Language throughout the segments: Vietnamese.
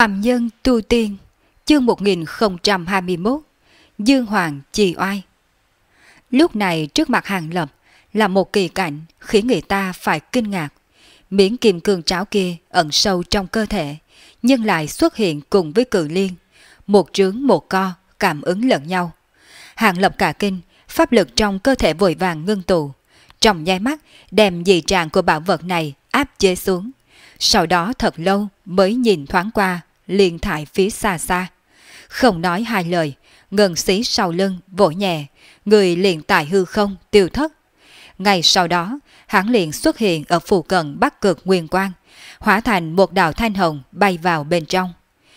Phạm Nhân Tu Tiên, chương 1021, Dương Hoàng Trì Oai. Lúc này trước mặt Hàng Lập là một kỳ cảnh khiến người ta phải kinh ngạc. Miếng kim cương tráo kia ẩn sâu trong cơ thể, nhưng lại xuất hiện cùng với cự liên. Một trướng một co, cảm ứng lẫn nhau. Hàng Lập cả kinh, pháp lực trong cơ thể vội vàng ngưng tụ. Trong nháy mắt, đem dị trạng của bảo vật này áp chế xuống. Sau đó thật lâu mới nhìn thoáng qua, liền thải phía xa xa. Không nói hai lời, ngân xí sau lưng vỗ nhẹ, người liền tại hư không tiêu thất. Ngay sau đó, hắn liền xuất hiện ở phụ cận Bắc Cực Nguyên Quang, hóa thành một đạo thanh hồng bay vào bên trong.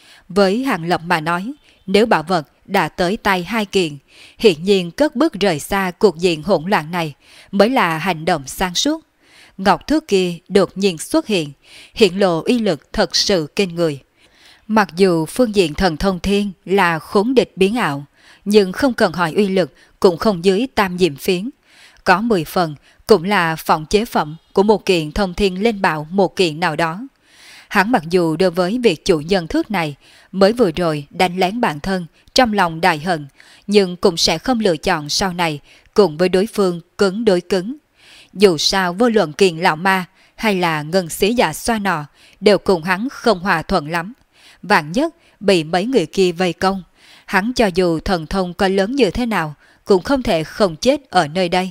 Với Hàng Lập mà nói, nếu bảo vật đã tới tay hai kiện, hiển nhiên cất bước rời xa cuộc diện hỗn loạn này mới là hành động sáng suốt. Ngọc thước kia đột nhiên xuất hiện lộ uy lực thật sự kinh người. Mặc dù phương diện thần thông thiên là khốn địch biến ảo, nhưng không cần hỏi uy lực cũng không dưới tam diệm phiến. Có 10 phần cũng là phỏng chế phẩm của một kiện thông thiên lên bảo một kiện nào đó. Hắn mặc dù đối với việc chủ nhân thước này mới vừa rồi đánh lén bản thân trong lòng đại hận, nhưng cũng sẽ không lựa chọn sau này cùng với đối phương cứng đối cứng. Dù sao vô luận kiện lão ma hay là ngân xí giả xoa nọ đều cùng hắn không hòa thuận lắm. Vạn nhất bị mấy người kia vây công, hắn cho dù thần thông có lớn như thế nào cũng không thể không chết ở nơi đây.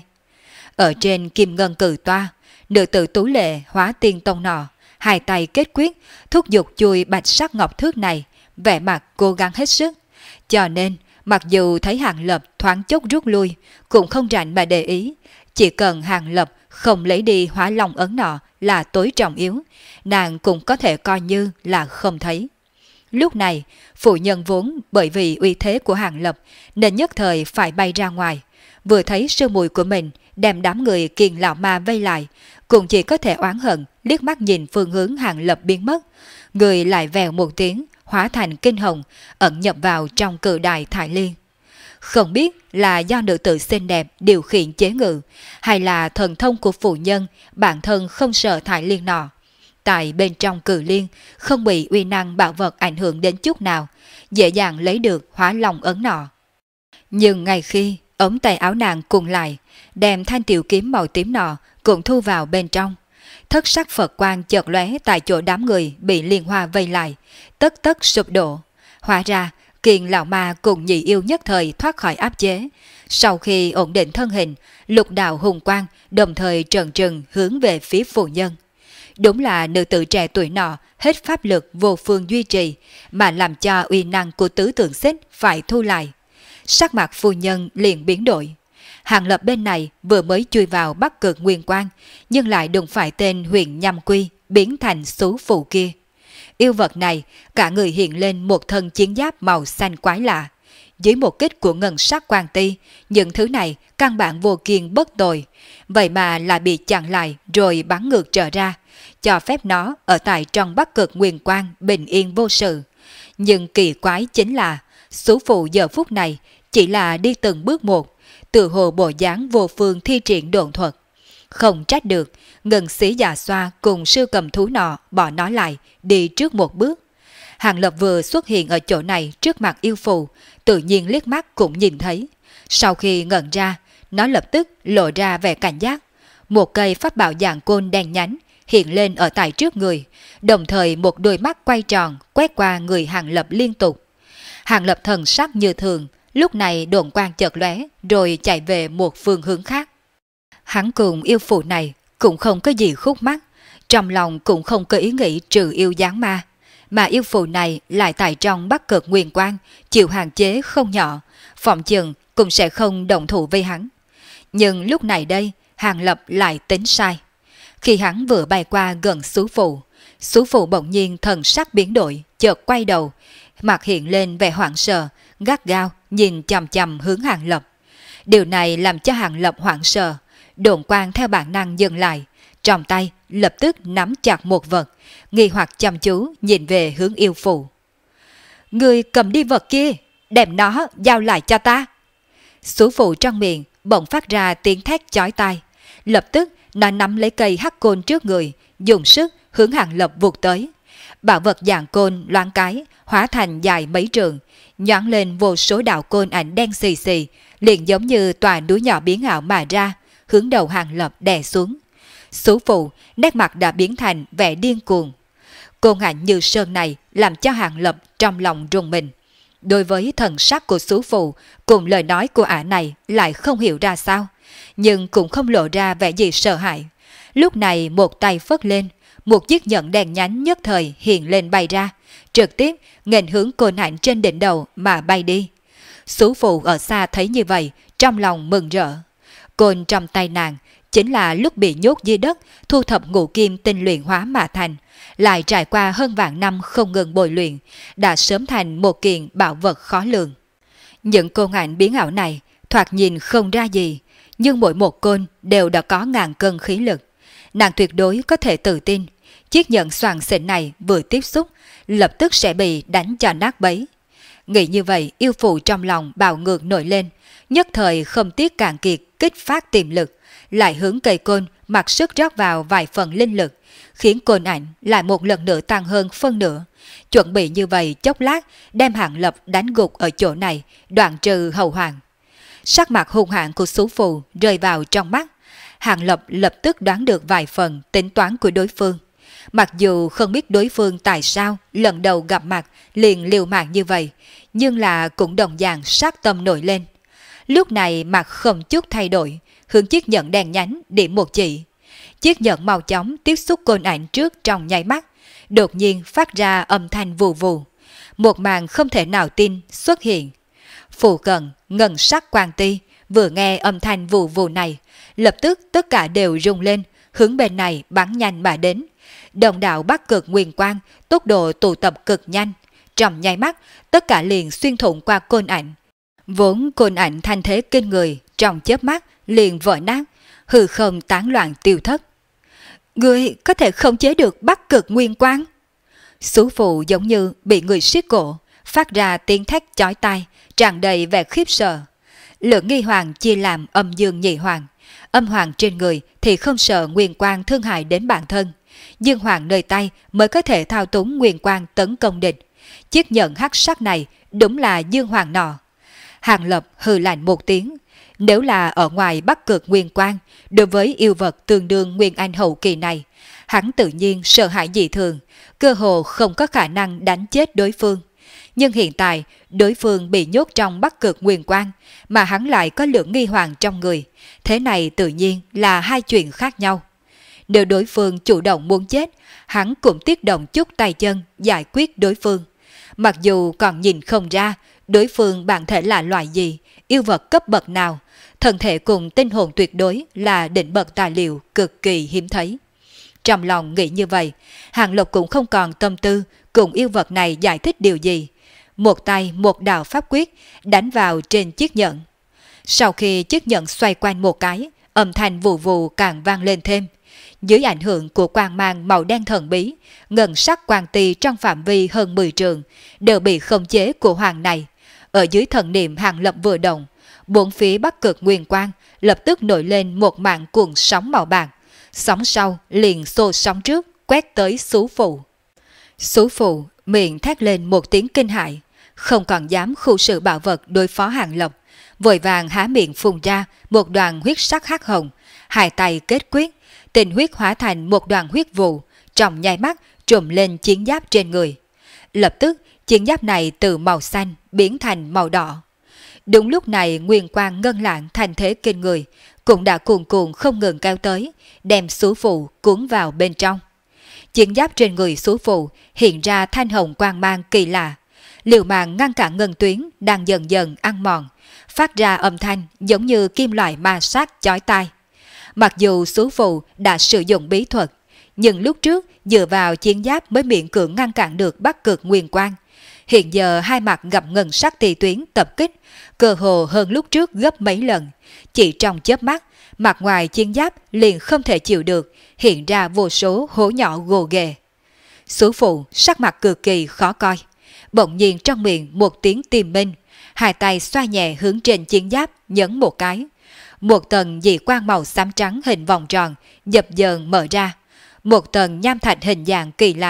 Ở trên kim ngân cử toa, nữ tử tú lệ hóa tiên tông nọ, hai tay kết quyết thúc giục chui bạch sắc ngọc thước này, vẻ mặt cố gắng hết sức. Cho nên mặc dù thấy Hàng Lập thoáng chốc rút lui cũng không rảnh mà để ý. Chỉ cần Hàng Lập không lấy đi hóa long ấn nọ là tối trọng yếu, nàng cũng có thể coi như là không thấy. Lúc này, phụ nhân vốn bởi vì uy thế của Hàng Lập nên nhất thời phải bay ra ngoài. Vừa thấy sư muội của mình đem đám người kiền lão ma vây lại, cũng chỉ có thể oán hận liếc mắt nhìn phương hướng Hàng Lập biến mất. Người lại vèo một tiếng, hóa thành kinh hồng, ẩn nhập vào trong cự đài Thải Liên. Không biết là do nữ tử xinh đẹp điều khiển chế ngự, hay là thần thông của phụ nhân bản thân không sợ Thải Liên nọ. Tại bên trong cự liên không bị uy năng bảo vật ảnh hưởng đến chút nào, dễ dàng lấy được hóa long ấn nọ. Nhưng ngay khi ống tay áo nàng cùng lại, đem thanh tiểu kiếm màu tím nọ cũng thu vào bên trong. Thất sắc Phật quang chợt lóe tại chỗ đám người bị liên hoa vây lại, tất tất sụp đổ. Hóa ra kiền lão ma cùng nhị yêu nhất thời thoát khỏi áp chế. Sau khi ổn định thân hình, lục đạo hùng quang đồng thời trần trừng hướng về phía phụ nhân. Đúng là nữ tử trẻ tuổi nọ hết pháp lực vô phương duy trì, mà làm cho uy năng của tứ tượng xích phải thu lại. Sắc mặt phu nhân liền biến đổi. Hàng Lập bên này vừa mới chui vào Bắc Cực Nguyên Quang, nhưng lại đụng phải tên Huyền Nhâm Quy biến thành xú phụ kia. Yêu vật này cả người hiện lên một thân chiến giáp màu xanh quái lạ. Dưới một kích của ngân sắc quang ti, những thứ này căn bản vô kiên bất tồi, vậy mà lại bị chặn lại rồi bắn ngược trở ra, cho phép nó ở tại trong Bắc Cực Nguyên Quang bình yên vô sự. Nhưng kỳ quái chính là xú phụ giờ phút này chỉ là đi từng bước một, tự hồ bộ dáng vô phương thi triển độn thuật. Không trách được, ngân sĩ già xoa cùng sư cầm thú nọ bỏ nó lại, đi trước một bước. Hàng Lập vừa xuất hiện ở chỗ này trước mặt yêu phù, tự nhiên liếc mắt cũng nhìn thấy. Sau khi ngẩn ra, nó lập tức lộ ra vẻ cảnh giác. Một cây pháp bảo dạng côn đen nhánh hiện lên ở tại trước người, đồng thời một đôi mắt quay tròn quét qua người Hàng Lập liên tục. Hàng Lập thần sắc như thường, lúc này đồn quang chợt lóe rồi chạy về một phương hướng khác. Hắn cùng yêu phụ này cũng không có gì khúc mắc, trong lòng cũng không có ý nghĩ trừ yêu giáng ma, mà yêu phụ này lại tại trong Bắc Cực Nguyên Quang chịu hạn chế không nhỏ, phòng chừng cũng sẽ không động thủ với hắn. Nhưng lúc này đây, Hàng Lập lại tính sai. Khi hắn vừa bay qua gần xú phụ bỗng nhiên thần sắc biến đổi, chợt quay đầu, mặt hiện lên vẻ hoảng sợ, gắt gao nhìn chằm chằm hướng Hàng Lập. Điều này làm cho Hàng Lập hoảng sợ, độn quang theo bản năng dừng lại, trong tay lập tức nắm chặt một vật, nghi hoặc chăm chú nhìn về hướng yêu phụ. Người cầm đi vật kia, đem nó giao lại cho ta. Xú phụ trong miệng bỗng phát ra tiếng thét chói tai, lập tức nó nắm lấy cây hắc côn trước người, dùng sức hướng Hàng Lập vụt tới. bảo vật dạng côn loáng cái, hóa thành dài mấy trường, nhoáng lên vô số đạo côn ảnh đen xì xì, liền giống như tòa núi nhỏ biến ảo mà ra, hướng đầu Hàng Lập đè xuống. Sú phụ, nét mặt đã biến thành vẻ điên cuồng. Côn ảnh như sơn này làm cho Hàng Lập trong lòng rùng mình. Đối với thần sắc của sú phụ cùng lời nói của ả này lại không hiểu ra sao, nhưng cũng không lộ ra vẻ gì sợ hãi. Lúc này một tay phất lên, một chiếc nhẫn đèn nhánh nhất thời hiện lên bay ra, trực tiếp nghênh hướng côn ảnh trên đỉnh đầu mà bay đi. Sú phụ ở xa thấy như vậy, trong lòng mừng rỡ. Côn trong tay nàng chính là lúc bị nhốt dưới đất, thu thập ngũ kim tinh luyện hóa mà thành, lại trải qua hơn vạn năm không ngừng bồi luyện, đã sớm thành một kiện bảo vật khó lường. Những côn ảnh biến ảo này thoạt nhìn không ra gì, nhưng mỗi một côn đều đã có ngàn cân khí lực. Nàng tuyệt đối có thể tự tin, chiếc nhẫn xoàng xịn này vừa tiếp xúc, lập tức sẽ bị đánh cho nát bấy. Nghĩ như vậy, yêu phụ trong lòng bạo ngược nổi lên, nhất thời không tiếc cạn kiệt kích phát tiềm lực, lại hướng cây côn mặc sức rót vào vài phần linh lực, khiến côn ảnh lại một lần nữa tăng hơn phân nửa. Chuẩn bị như vậy chốc lát đem Hàng Lập đánh gục ở chỗ này, đoạn trừ hậu hoàng. Sắc mặt hung hãn của sú phù rơi vào trong mắt. Hàng Lập lập tức đoán được vài phần tính toán của đối phương. Mặc dù không biết đối phương tại sao lần đầu gặp mặt liền liều mạng như vậy, nhưng là cũng đồng dạng sát tâm nổi lên. Lúc này mặt không chút thay đổi, hướng chiếc nhẫn đèn nhánh điểm một chỉ. Chiếc nhẫn màu chóng tiếp xúc côn ảnh trước trong nháy mắt, đột nhiên phát ra âm thanh vù vù. Một màn không thể nào tin xuất hiện. Phụ cận ngân sắc quang ti vừa nghe âm thanh vù vù này, lập tức tất cả đều rung lên, hướng bên này bắn nhanh mà đến. Đồng đạo Bắc Cực Nguyên Quang tốc độ tụ tập cực nhanh, trong nháy mắt tất cả liền xuyên thủng qua côn ảnh. Vốn côn ảnh thanh thế kinh người, trong chớp mắt liền vỡ nát, hư không tán loạn tiêu thất. Ngươi có thể khống chế được Bắc Cực Nguyên Quang? Sú phụ giống như bị người siết cổ, phát ra tiếng thét chói tai, tràn đầy vẻ khiếp sợ. Lượng nghi hoàng chia làm âm dương nhị hoàng. Âm hoàng trên người thì không sợ nguyên quang thương hại đến bản thân, dương hoàng nơi tay mới có thể thao túng nguyên quang tấn công địch. Chiếc nhẫn hắc sắc này đúng là dương hoàng nọ. Hàng Lập hừ lạnh một tiếng. Nếu là ở ngoài Bắc Cực Nguyên Quang, đối với yêu vật tương đương Nguyên Anh hậu kỳ này, hắn tự nhiên sợ hãi dị thường, cơ hồ không có khả năng đánh chết đối phương. Nhưng hiện tại, đối phương bị nhốt trong Bắc Cực Nguyên Quang, mà hắn lại có lượng nghi hoàng trong người. Thế này tự nhiên là hai chuyện khác nhau. Nếu đối phương chủ động muốn chết, hắn cũng tiết động chút tay chân giải quyết đối phương. Mặc dù còn nhìn không ra đối phương bản thể là loại gì, yêu vật cấp bậc nào, thân thể cùng tinh hồn tuyệt đối là đỉnh bậc tài liệu cực kỳ hiếm thấy. Trong lòng nghĩ như vậy, Hàng Lập cũng không còn tâm tư cùng yêu vật này giải thích điều gì. Một tay một đạo pháp quyết đánh vào trên chiếc nhẫn. Sau khi chiếc nhẫn xoay quanh một cái, âm thanh vù vù càng vang lên thêm. Dưới ảnh hưởng của quang mang màu đen thần bí, ngân sắc quang tì trong phạm vi hơn 10 trường đều bị khống chế của hoàng này. Ở dưới thần niệm Hàng Lập vừa động, bốn phía Bắc Cực Nguyên Quang lập tức nổi lên một mảng cuồng sóng màu bạc. Sóng sau liền xô sóng trước quét tới Sú Phụ. Sú Phụ miệng thét lên một tiếng kinh hãi, không còn dám khu sự bảo vật đối phó Hàng Lập, vội vàng há miệng phun ra một đoàn huyết sắc hắc hồng, hai tay kết quyết, tinh huyết hóa thành một đoàn huyết vụ, trong nháy mắt trùm lên chiến giáp trên người. Lập tức chiến giáp này từ màu xanh biến thành màu đỏ. Đúng lúc này nguyên quang ngân lạng thành thế kinh người cũng đã cuồn cuộn không ngừng cao tới, đem Sú Phụ cuốn vào bên trong. Chiến giáp trên người Sú Phụ hiện ra thanh hồng quang mang kỳ lạ, liều mạng ngăn cản ngân tuyến đang dần dần ăn mòn, phát ra âm thanh giống như kim loại ma sát chói tai. Mặc dù Sú Phụ đã sử dụng bí thuật, nhưng lúc trước dựa vào chiến giáp mới miễn cưỡng ngăn cản được Bắc Cực Nguyên Quang. Hiện giờ hai mặt gặp ngân sắc tỳ tuyến tập kích, cơ hồ hơn lúc trước gấp mấy lần. Chỉ trong chớp mắt, mặt ngoài chiến giáp liền không thể chịu được, hiện ra vô số hố nhỏ gồ ghề. Sú Phụ sắc mặt cực kỳ khó coi. Bỗng nhiên trong miệng một tiếng tìm minh, hai tay xoa nhẹ hướng trên chiến giáp nhấn một cái. Một tầng dị quang màu xám trắng hình vòng tròn dập dờn mở ra. Một tầng nham thạch hình dạng kỳ lạ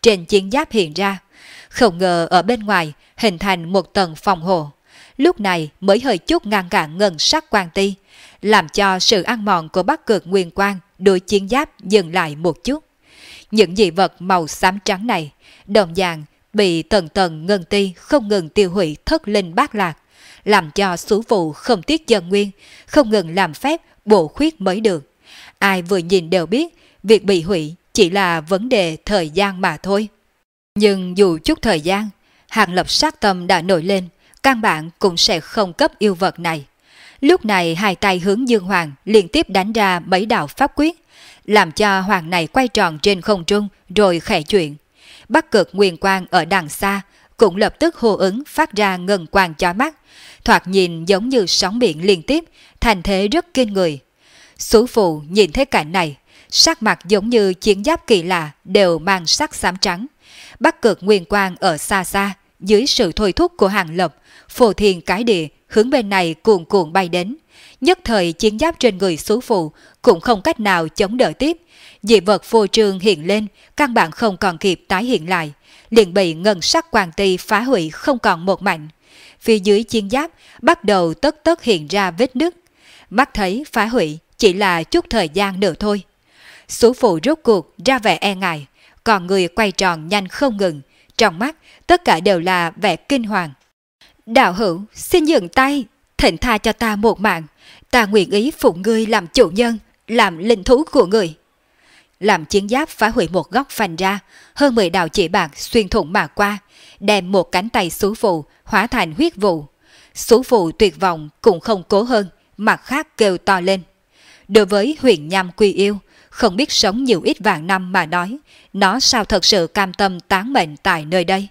trên chiến giáp hiện ra. Không ngờ ở bên ngoài hình thành một tầng phòng hộ. Lúc này mới hơi chút ngăn cản ngân sắc quan ti, làm cho sự ăn mòn của Bắc Cực Nguyên Quang đối chiến giáp dừng lại một chút. Những dị vật màu xám trắng này đồng dạng bị tầng tầng ngân ti không ngừng tiêu hủy thất linh bát lạc, làm cho số phụ không tiếc dân nguyên, không ngừng làm phép bổ khuyết mới được. Ai vừa nhìn đều biết việc bị hủy chỉ là vấn đề thời gian mà thôi. Nhưng dù chút thời gian, Hàng Lập sát tâm đã nổi lên, căn bản cũng sẽ không cấp yêu vật này. Lúc này hai tay hướng Dương Hoàng liên tiếp đánh ra mấy đạo pháp quyết, làm cho hoàng này quay tròn trên không trung rồi khẽ chuyển. Bắc Cực Nguyên Quang ở đằng xa cũng lập tức hô ứng phát ra ngân quang chói mắt, thoạt nhìn giống như sóng biển liên tiếp, thành thế rất kinh người. Sú phụ nhìn thấy cảnh này, sắc mặt giống như chiến giáp kỳ lạ đều mang sắc xám trắng. Bắc Cực Nguyên Quang ở xa xa, dưới sự thôi thúc của Hàng Lập, phô thiên cái địa hướng bên này cuồn cuộn bay đến. Nhất thời chiến giáp trên người sú phụ cũng không cách nào chống đỡ tiếp. Dị vật phô trương hiện lên, căn bản không còn kịp tái hiện lại, liền bị ngân sắc quang ti phá hủy không còn một mảnh. Phía dưới chiến giáp bắt đầu tất tất hiện ra vết nứt. Mắt thấy phá hủy chỉ là chút thời gian nữa thôi. Sú phụ rốt cuộc ra vẻ e ngại, còn người quay tròn nhanh không ngừng, trong mắt tất cả đều là vẻ kinh hoàng. Đạo hữu, xin dừng tay, thỉnh tha cho ta một mạng, ta nguyện ý phụng ngươi làm chủ nhân, làm linh thú của người. Làm chiến giáp phá hủy một góc phanh ra, hơn 10 đạo chỉ bạc xuyên thủng mà qua, đem một cánh tay sú phụ hóa thành huyết vụ. Sú phụ tuyệt vọng cũng không cố hơn, mặt khác kêu to lên. Đối với huyền nham quy yêu, không biết sống nhiều ít vạn năm mà nói, nó sao thật sự cam tâm tán mệnh tại nơi đây?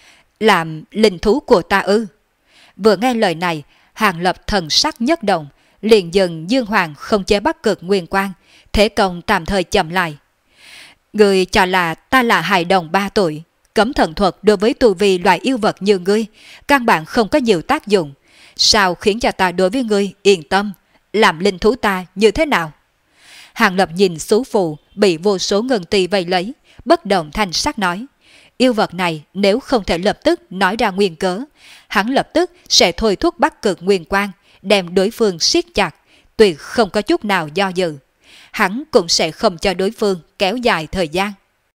Làm linh thú của ta ư? Vừa nghe lời này, Hàng Lập thần sắc nhất động, liền dừng Dương Hoàng không chế Bắc Cực Nguyên Quang, thế công tạm thời chậm lại. Ngươi cho là ta là hài đồng 3 tuổi, cấm thần thuật đối với tu vi loại yêu vật như ngươi, căn bản không có nhiều tác dụng. Sao khiến cho ta đối với ngươi yên tâm, làm linh thú ta như thế nào? Hàng Lập nhìn sú phụ bị vô số ngân ti vây lấy, bất động thanh sắc nói. Yêu vật này nếu không thể lập tức nói ra nguyên cớ, hắn lập tức sẽ thôi thúc Bắc Cực Nguyên Quang, đem đối phương siết chặt, tuyệt không có chút nào do dự. Hắn cũng sẽ không cho đối phương kéo dài thời gian.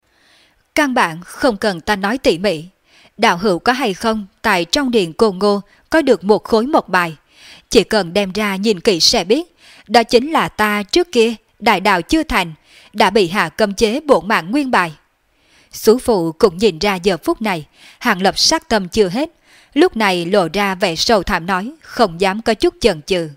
Căn bản không cần ta nói tỉ mỉ. Đạo hữu có hay không tại trong điện Côn Ngô có được một khối mộc bài, chỉ cần đem ra nhìn kỹ sẽ biết, đó chính là ta trước kia đại đạo chưa thành, đã bị hạ cấm chế bổn mạng nguyên bài. Sú phụ cũng nhìn ra giờ phút này, Hàng Lập sát tâm chưa hết, lúc này lộ ra vẻ sầu thảm nói, không dám có chút chần chừ.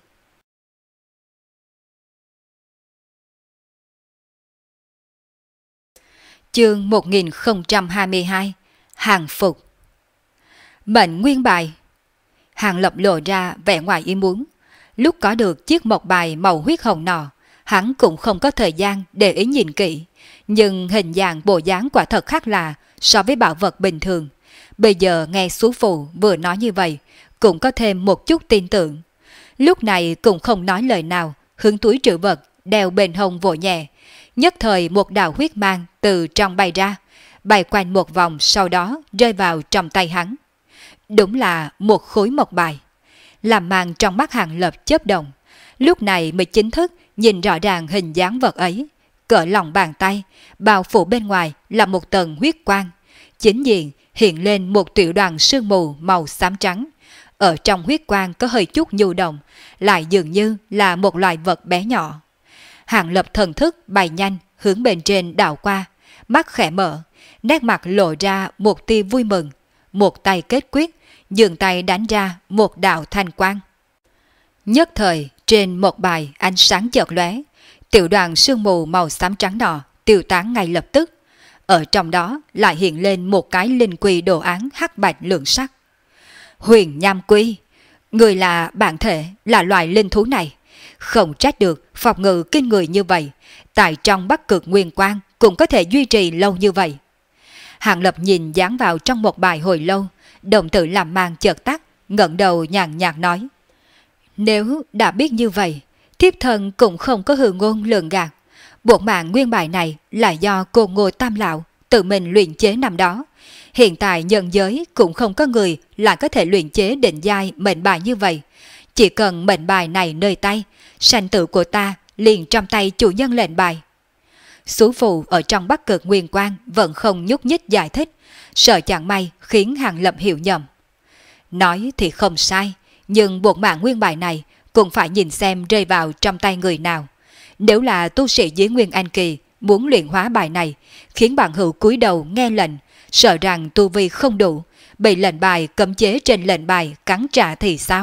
Chương 1022 Hàng phục. Mệnh nguyên bài. Hàng Lập lộ ra vẻ ngoài ý muốn. Lúc có được chiếc mộc bài màu huyết hồng nọ, hắn cũng không có thời gian để ý nhìn kỹ, nhưng hình dạng bộ dáng quả thật khác lạ so với bảo vật bình thường. Bây giờ nghe sú phụ vừa nói như vậy, cũng có thêm một chút tin tưởng. Lúc này cũng không nói lời nào, hướng túi trữ vật đeo bên hông vội nhẹ. Nhất thời một đạo huyết mang từ trong bay ra, bay quanh một vòng, sau đó rơi vào trong tay hắn. Đúng là một khối mộc bài. Làm màn trong mắt Hàng Lập chớp động, lúc này mới chính thức nhìn rõ ràng hình dáng vật ấy. Cỡ lòng bàn tay, bao phủ bên ngoài là một tầng huyết quang, chính diện hiện lên một tiểu đoàn sương mù màu xám trắng. Ở trong huyết quang có hơi chút nhu động, lại dường như là một loài vật bé nhỏ. Hàng Lập thần thức bay nhanh hướng bên trên đảo qua, mắt khẽ mở, nét mặt lộ ra một tia vui mừng, một tay kết quyết, dường tay đánh ra một đạo thanh quang. Nhất thời trên một bài ánh sáng chợt lóe, tiểu đoàn sương mù màu xám trắng nọ tiêu tán ngay lập tức. Ở trong đó lại hiện lên một cái linh quy đồ án hắc bạch lượng sắc. Huyền Nham Quy, người là bản thể là loài linh thú này, không trách được phòng ngự kinh người như vậy, tại trong Bắc Cực Nguyên Quang cũng có thể duy trì lâu như vậy. Hàng Lập nhìn dán vào trong một bài hồi lâu, đồng tử làm mang chợt tắt, ngẩng đầu nhàn nhạt nói. Nếu đã biết như vậy, thiếp thân cũng không có hư ngôn lường gạt. Bộ mạng nguyên bài này là do Côn Ngô Tam Lão tự mình luyện chế năm đó. Hiện tại nhân giới cũng không có người lại có thể luyện chế định giai mệnh bài như vậy. Chỉ cần mệnh bài này nơi tay, sanh tử của ta liền trong tay chủ nhân lệnh bài. Sú phụ ở trong Bắc Cực Nguyên Quang vẫn không nhúc nhích giải thích, sợ chẳng may khiến Hàng Lập hiểu nhầm. Nói thì không sai, nhưng buộc mạng nguyên bài này cũng phải nhìn xem rơi vào trong tay người nào. Nếu là tu sĩ dưới Nguyên Anh Kỳ muốn luyện hóa bài này, khiến bạn hữu cúi đầu nghe lệnh, sợ rằng tu vi không đủ, bị lệnh bài cấm chế trên lệnh bài cắn trả thì sao?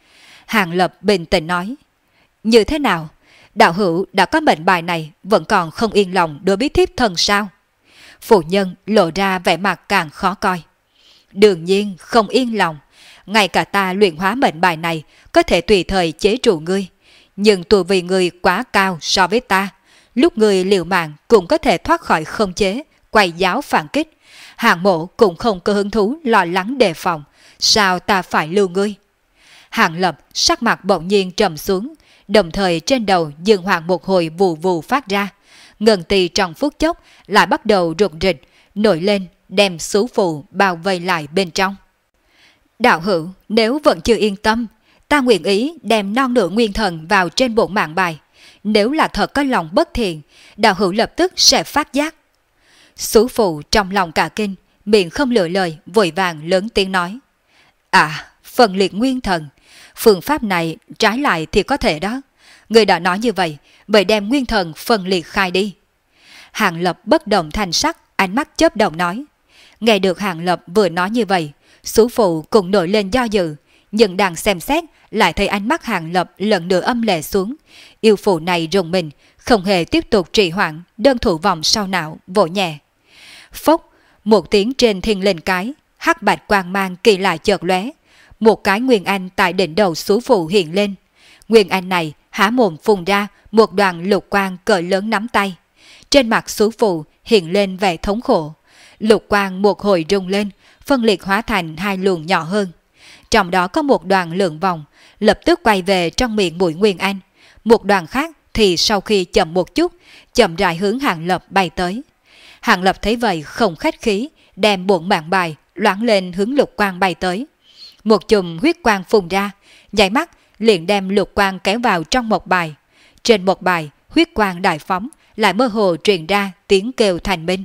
Hàng Lập bình tĩnh nói, như thế nào? Đạo hữu đã có mệnh bài này vẫn còn không yên lòng đối với thiếp thân sao? Phụ nhân lộ ra vẻ mặt càng khó coi. Đương nhiên không yên lòng, ngay cả ta luyện hóa mệnh bài này có thể tùy thời chế trụ ngươi, nhưng tu vi ngươi quá cao so với ta, lúc ngươi liều mạng cũng có thể thoát khỏi không chế, quay giáo phản kích. Hàng mộ cũng không có hứng thú lo lắng đề phòng, sao ta phải lưu ngươi? Hàng Lập sắc mặt bỗng nhiên trầm xuống, đồng thời trên đầu dương hoàng một hồi vù vù phát ra, ngân tì trong phút chốc lại bắt đầu rục rịch, nổi lên đem sú phù bao vây lại bên trong. Đạo hữu, nếu vẫn chưa yên tâm, ta nguyện ý đem non nửa nguyên thần vào trên bổn mạng bài. Nếu là thật có lòng bất thiện, đạo hữu lập tức sẽ phát giác. Sú phụ trong lòng cả kinh, miệng không lựa lời, vội vàng lớn tiếng nói. À, phần liệt nguyên thần, phương pháp này trái lại thì có thể đó. Người đã nói như vậy, vậy đem nguyên thần phần liệt khai đi. Hàng Lập bất động thanh sắc, ánh mắt chớp động nói. Nghe được Hàng Lập vừa nói như vậy, sú phụ cũng nổi lên do dự, nhưng đang xem xét lại thấy ánh mắt Hàng Lập lần nữa âm lệ xuống. Yêu phụ này rùng mình, không hề tiếp tục trì hoãn, đơn thủ vòng sau não, vỗ nhẹ. Phốc, một tiếng trên thiên linh cái, hắc bạch quang mang kỳ lạ chợt lóe, một cái nguyên anh tại đỉnh đầu sú phụ hiện lên. Nguyên anh này há mồm phun ra một đoàn lục quang cỡ lớn nắm tay. Trên mặt sú phụ hiện lên vẻ thống khổ. Lục quang một hồi rung lên, phân liệt hóa thành hai luồng nhỏ hơn. Trong đó có một đoàn lượn vòng, lập tức quay về trong miệng mũi Nguyên Anh. Một đoàn khác thì sau khi chậm một chút, chậm rãi hướng Hàng Lập bay tới. Hàng Lập thấy vậy không khách khí, đem bổn mạng bài loáng lên hướng lục quang bay tới. Một chùm huyết quang phun ra, nháy mắt liền đem lục quang kéo vào trong một bài. Trên một bài, huyết quang đại phóng, lại mơ hồ truyền ra tiếng kêu thành minh.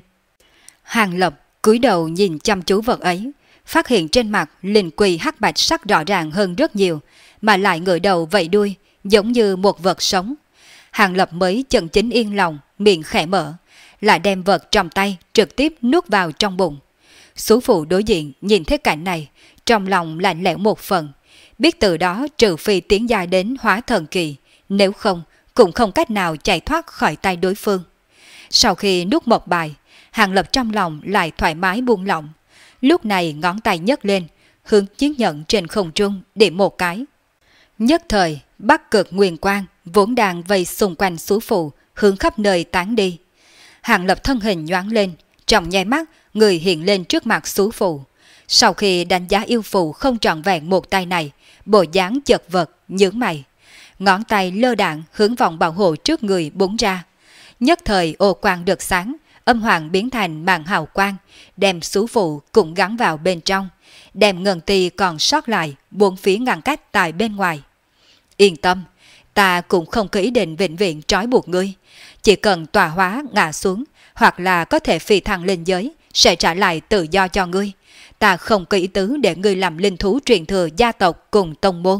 Hàng Lập cúi đầu nhìn chăm chú vật ấy, phát hiện trên mặt linh quỳ hắc bạch sắc rõ ràng hơn rất nhiều, mà lại ngửa đầu vẫy đuôi, giống như một vật sống. Hàng Lập mới chân chính yên lòng, miệng khẽ mở, lại đem vật trong tay trực tiếp nuốt vào trong bụng. Sú phụ đối diện nhìn thấy cảnh này, trong lòng lạnh lẽo một phần, biết từ đó trừ phi tiến dài đến hóa thần kỳ, nếu không cũng không cách nào chạy thoát khỏi tay đối phương. Sau khi nuốt một bài, Hàng Lập trong lòng lại thoải mái buông lỏng. Lúc này ngón tay nhấc lên, hướng chiến nhận trên không trung điểm một cái. Nhất thời, Bắc Cực Nguyên Quang vốn đang vây xung quanh sú phụ, hướng khắp nơi tán đi. Hàng Lập thân hình nhoáng lên, trong nháy mắt người hiện lên trước mặt sú phụ. Sau khi đánh giá yêu phụ không trọn vẹn một tay này, bộ dáng chật vật, nhướng mày. Ngón tay lơ đạn hướng vòng bảo hộ trước người búng ra. Nhất thời ô quang được sáng, âm hoàng biến thành màn hào quang, đem sú phụ cũng gắn vào bên trong, đem ngân ti còn sót lại bốn phía ngăn cách tại bên ngoài. Yên tâm, ta cũng không có ý định vĩnh viễn trói buộc ngươi, chỉ cần tọa hóa ngã xuống, hoặc là có thể phi thăng lên giới, sẽ trả lại tự do cho ngươi. Ta không có ý tứ để ngươi làm linh thú truyền thừa gia tộc cùng tông môn.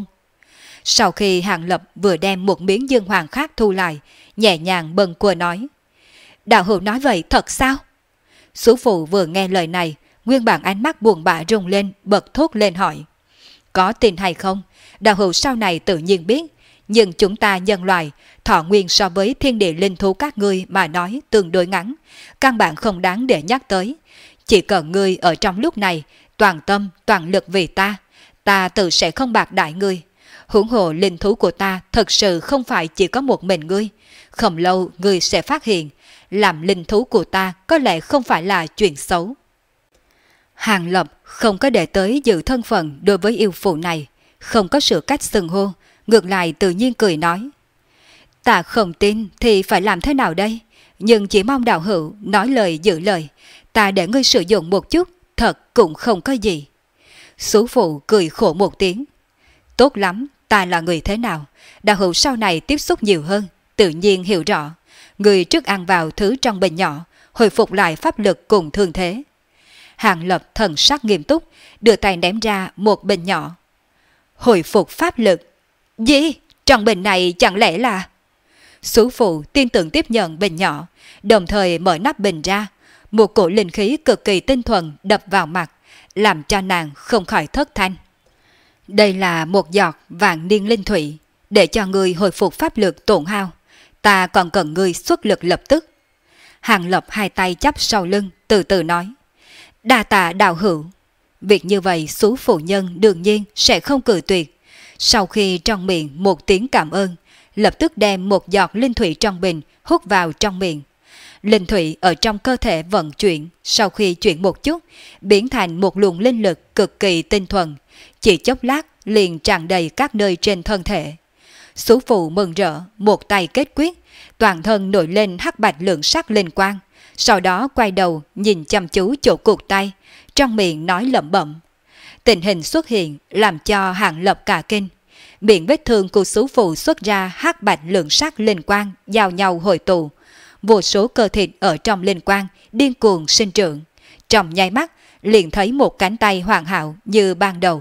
Sau khi Hàng Lập vừa đem một miếng dương hoàng khác thu lại, nhẹ nhàng bâng quơ nói. Đạo hữu nói vậy thật sao? Sú phụ vừa nghe lời này, nguyên bản ánh mắt buồn bã rung lên, bật thốt lên hỏi. Có tin hay không? Đạo hữu sau này tự nhiên biết, nhưng chúng ta nhân loại, thọ nguyên so với thiên địa linh thú các ngươi mà nói tương đối ngắn, căn bản không đáng để nhắc tới. Chỉ cần ngươi ở trong lúc này, toàn tâm, toàn lực vì ta tự sẽ không bạc đại ngươi. Huống hồ linh thú của ta thật sự không phải chỉ có một mình ngươi. Không lâu ngươi sẽ phát hiện, làm linh thú của ta có lẽ không phải là chuyện xấu. Hàng Lập không có để tới giữ thân phận đối với yêu phụ này, không có sự cách xưng hô, ngược lại tự nhiên cười nói. Ta không tin thì phải làm thế nào đây? Nhưng chỉ mong đạo hữu nói lời giữ lời, ta để ngươi sử dụng một chút, thật cũng không có gì. Sú phụ cười khổ một tiếng. Tốt lắm, ta là người thế nào? Đạo hữu sau này tiếp xúc nhiều hơn, tự nhiên hiểu rõ. Người trước ăn vào thứ trong bình nhỏ, hồi phục lại pháp lực cùng thương thế. Hàng Lập thần sắc nghiêm túc, đưa tay ném ra một bình nhỏ. Hồi phục pháp lực? Gì? Trong bình này chẳng lẽ là... Sú phụ tin tưởng tiếp nhận bình nhỏ, đồng thời mở nắp bình ra. Một cổ linh khí cực kỳ tinh thuần đập vào mặt, làm cho nàng không khỏi thất thanh. Đây là một giọt vạn niên linh thủy, để cho ngươi hồi phục pháp lực tổn hao. Ta còn cần ngươi xuất lực lập tức. Hàng Lập hai tay chắp sau lưng, từ từ nói. Đa tạ đạo hữu. Việc như vậy Sú phụ nhân đương nhiên sẽ không cự tuyệt. Sau khi trong miệng một tiếng cảm ơn, lập tức đem một giọt linh thủy trong bình hút vào trong miệng. Linh thủy ở trong cơ thể vận chuyển, sau khi chuyển một chút, biến thành một luồng linh lực cực kỳ tinh thuần, chỉ chốc lát liền tràn đầy các nơi trên thân thể. Sú phụ mừng rỡ, một tay kết quyết, toàn thân nổi lên hắc bạch lượng sắc linh quang, sau đó quay đầu nhìn chăm chú chỗ cụt tay, trong miệng nói lẩm bẩm. Tình hình xuất hiện làm cho Hàng Lập cả kinh. Miệng vết thương của sú phụ xuất ra hắc bạch lượng sắc linh quang giao nhau hội tụ, vô số cơ thịt ở trong linh quang điên cuồng sinh trưởng. Trong nháy mắt liền thấy một cánh tay hoàn hảo như ban đầu.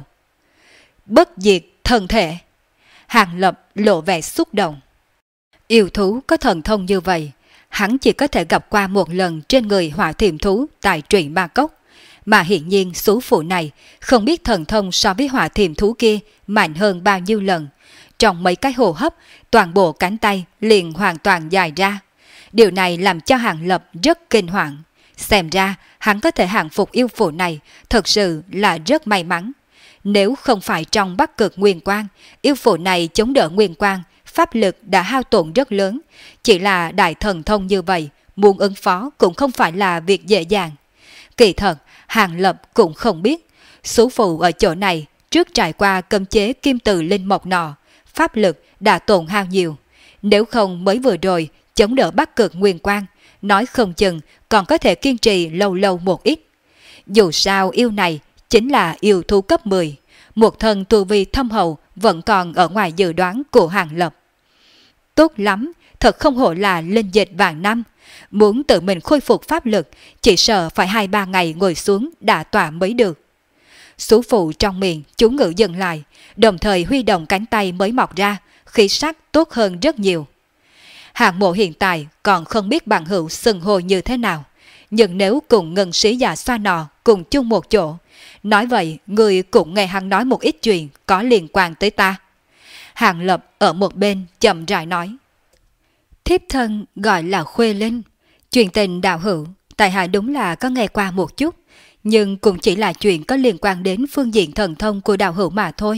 Bất diệt thân thể. Hàng Lập lộ vẻ xúc động. Yêu thú có thần thông như vậy, hắn chỉ có thể gặp qua một lần trên người hỏa thiểm thú tại Trụy Ma Cốc. Mà hiển nhiên sú phụ này không biết thần thông so với hỏa thiểm thú kia mạnh hơn bao nhiêu lần. Trong mấy cái hô hấp, toàn bộ cánh tay liền hoàn toàn dài ra. Điều này làm cho Hàng Lập rất kinh hoàng. Xem ra hắn có thể hàng phục yêu phụ này thật sự là rất may mắn. Nếu không phải trong Bắc Cực Nguyên Quang, yêu phụ này chống đỡ Nguyên Quang, pháp lực đã hao tổn rất lớn. Chỉ là đại thần thông như vậy, muốn ứng phó cũng không phải là việc dễ dàng. Kỳ thật, Hàng Lập cũng không biết, sú phụ ở chỗ này trước trải qua cấm chế kim từ linh mộc nọ, pháp lực đã tổn hao nhiều. Nếu không mới vừa rồi chống đỡ Bắc Cực Nguyên Quang, nói không chừng còn có thể kiên trì lâu lâu một ít. Dù sao yêu này chính là yêu thú cấp 10, một thân tu vi thâm hậu vẫn còn ở ngoài dự đoán của Hàng Lập. Tốt lắm, thật không hổ là linh dịch vạn năm. Muốn tự mình khôi phục pháp lực, chỉ sợ phải 2-3 ngày ngồi xuống đả tọa mới được. Sú phụ trong miệng chú ngữ dừng lại, đồng thời huy động cánh tay mới mọc ra, khí sắc tốt hơn rất nhiều. Hạng Mộ hiện tại còn không biết bằng hữu xưng hô như thế nào, nhưng nếu cùng Ngân Sĩ già xoa nọ cùng chung một chỗ, nói vậy người cũng nghe hắn nói một ít chuyện có liên quan tới ta. Hàng Lập ở một bên chậm rãi nói. Thiếp thân gọi là Khuê Linh. Chuyện tình đạo hữu, tại hạ đúng là có nghe qua một chút, nhưng cũng chỉ là chuyện có liên quan đến phương diện thần thông của đạo hữu mà thôi.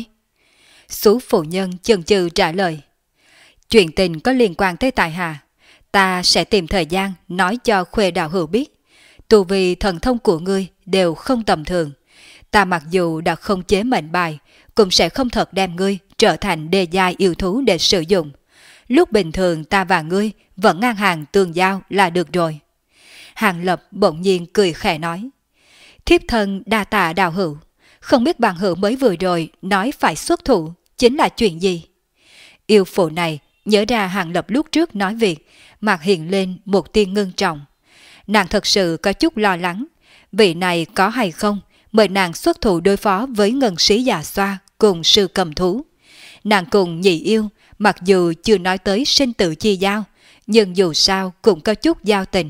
Sú phụ nhân chần chừ trả lời. Chuyện tình có liên quan tới tại hạ, ta sẽ tìm thời gian nói cho Khuê đạo hữu biết. Tu vì thần thông của ngươi đều không tầm thường. Ta mặc dù đã không chế mệnh bài, cũng sẽ không thật đem ngươi trở thành đề giai yêu thú để sử dụng. Lúc bình thường ta và ngươi vẫn ngang hàng tương giao là được rồi. Hàng Lập bỗng nhiên cười khẽ nói. Thiếp thân đa tạ đạo hữu, không biết bằng hữu mới vừa rồi nói phải xuất thủ chính là chuyện gì? Yêu phụ này nhớ ra Hàng Lập lúc trước nói việc, mặt hiện lên một tia ngưng trọng. Nàng thật sự có chút lo lắng, vị này có hay không mời nàng xuất thủ đối phó với Ngân Sĩ già xoa cùng sư cầm thú. Nàng cùng nhị yêu, mặc dù chưa nói tới sinh tử chi giao, nhưng dù sao cũng có chút giao tình.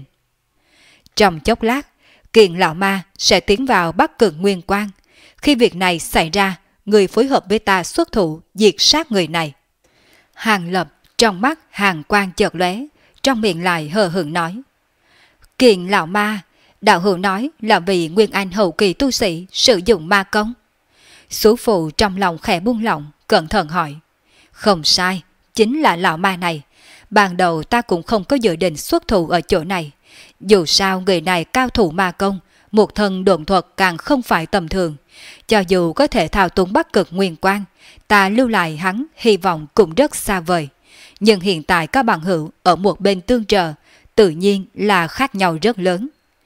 Trong chốc lát, Kiền lão ma sẽ tiến vào Bắc Cực Nguyên Quang. Khi việc này xảy ra, người phối hợp với ta xuất thủ diệt sát người này. Hàng Lập trong mắt hàng quang chợt lóe, trong miệng lại hờ hững nói. Kiền lão ma, đạo hữu nói là vì Nguyên Anh hậu kỳ tu sĩ sử dụng ma công. Sú phụ trong lòng khẽ buông lỏng, cẩn thận hỏi. Không sai, chính là lão ma này. Ban đầu ta cũng không có dự định xuất thủ ở chỗ này. Dù sao người này cao thủ ma công, một thân độn thuật càng không phải tầm thường. Cho dù có thể thao túng Bắc Cực Nguyên Quang, ta lưu lại hắn hy vọng cũng rất xa vời. Nhưng hiện tại các bằng hữu ở một bên tương trợ, tự nhiên là khác nhau rất lớn.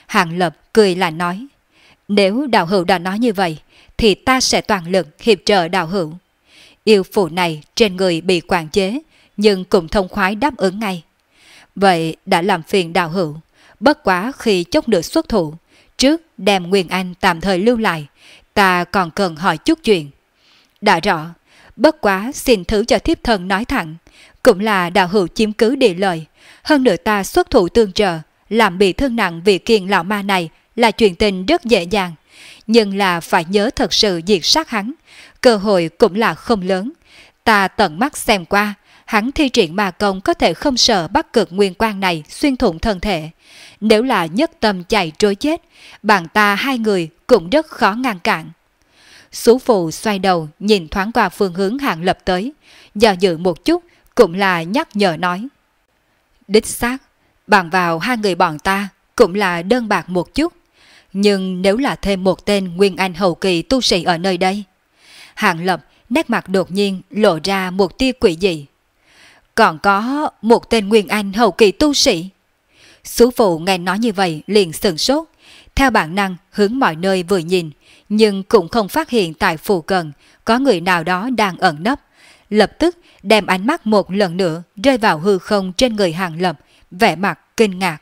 Hàng Lập cười là nói, nếu đạo hữu đã nói như vậy, thì ta sẽ toàn lực hiệp trợ đạo hữu. Yêu phụ này trên người bị quản chế, nhưng cũng thông khoái đáp ứng ngay. Vậy đã làm phiền đạo hữu, bất quá khi chốc nữa xuất thủ, trước đem Nguyên Anh tạm thời lưu lại, ta còn cần hỏi chút chuyện. Đã rõ, bất quá xin thứ cho thiếp thân nói thẳng, cũng là đạo hữu chiếm cứ địa lợi, hơn nữa ta xuất thủ tương trợ, làm bị thương nặng vị Kiền lão ma này là chuyện tình rất dễ dàng, nhưng là phải nhớ thật sự diệt sát hắn, cơ hội cũng là không lớn. Ta tận mắt xem qua, hắn thi triển ma công có thể không sợ Bắc Cực Nguyên Quang này xuyên thủng thân thể. Nếu là nhất tâm chạy trối chết, bạn ta hai người cũng rất khó ngăn cản. Sú phụ xoay đầu nhìn thoáng qua phương hướng Hàng Lập tới, do dự một chút cũng là nhắc nhở nói. Đích xác, bằng vào hai người bọn ta cũng là đơn bạc một chút, nhưng nếu là thêm một tên Nguyên Anh hậu kỳ tu sĩ ở nơi đây. Hàng Lập nét mặt đột nhiên lộ ra một tia quỷ dị. Còn có một tên Nguyên Anh hậu kỳ tu sĩ. Sú phụ nghe nói như vậy liền sửng sốt, theo bản năng hướng mọi nơi vừa nhìn, nhưng cũng không phát hiện tại phụ cận có người nào đó đang ẩn nấp, lập tức đem ánh mắt một lần nữa rơi vào hư không trên người Hàng Lập, vẻ mặt kinh ngạc.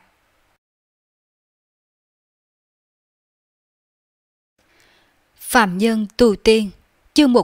Phạm Nhân Tu Tiên, chương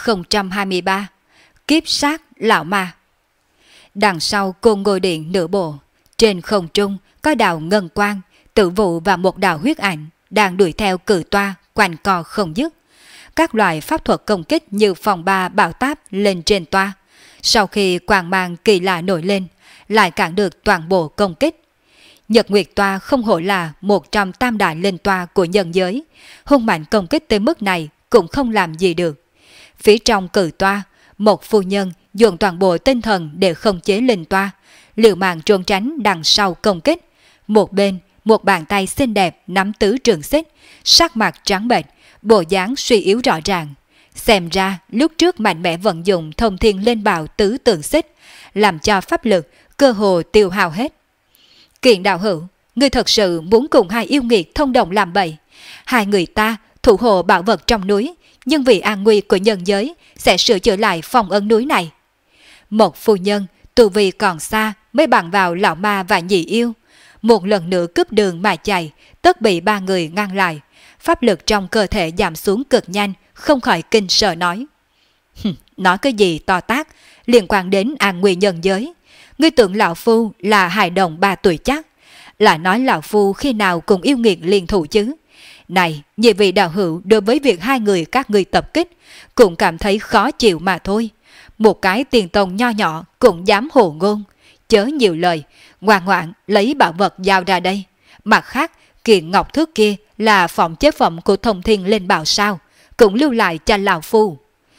1023, Kiếp sát lão ma. Đằng sau Côn Ngô Điện nửa bộ, trên không trung có đạo ngân quang, Tử Vụ và một đạo huyết ảnh đang đuổi theo cử toa quanh co không dứt. Các loại pháp thuật công kích như phòng ba bảo táp lên trên toa, sau khi quang mang kỳ lạ nổi lên, lại cản được toàn bộ công kích. Nhật Nguyệt toa không hổ là một trong tam đại lên toa của nhân giới, hung mạnh công kích tới mức này cũng không làm gì được. Phía trong cử toa, một phu nhân dùng toàn bộ tinh thần để khống chế lên toa, liều mạng trốn tránh đằng sau công kích. Một bên, một bàn tay xinh đẹp nắm tứ trường xích, sắc mặt trắng bệch, bộ dáng suy yếu rõ ràng. Xem ra lúc trước mạnh mẽ vận dụng thông thiên lên bào tứ tường xích, làm cho pháp lực cơ hồ tiêu hao hết. Kiện đạo hữu, ngươi thật sự muốn cùng hai yêu nghiệt thông đồng làm bậy. Hai người ta thủ hộ bảo vật trong núi, nhưng vì an nguy của nhân giới sẽ sửa chữa lại phong ấn núi này. Một phu nhân tu vi còn xa mới bằng vào lão ma và nhị yêu, một lần nữa cướp đường mà chạy, tất bị ba người ngăn lại. Pháp lực trong cơ thể giảm xuống cực nhanh, không khỏi kinh sợ nói. Nói cái gì to tác, liên quan đến an nguy nhân giới. Ngươi tưởng lão phu là hài đồng 3 tuổi chắc, là nói lão phu khi nào cùng yêu nghiệt liên thủ chứ. Này, nhị vị đạo hữu đối với việc hai người các ngươi tập kích, cũng cảm thấy khó chịu mà thôi. Một cái tiền tông nho nhỏ cũng dám hồ ngôn, chớ nhiều lời, ngoan ngoãn lấy bảo vật giao ra đây. Mặt khác, kiện ngọc thước kia là phòng chế phẩm của thông thiên lên bảo sao, cũng lưu lại cho lão phu.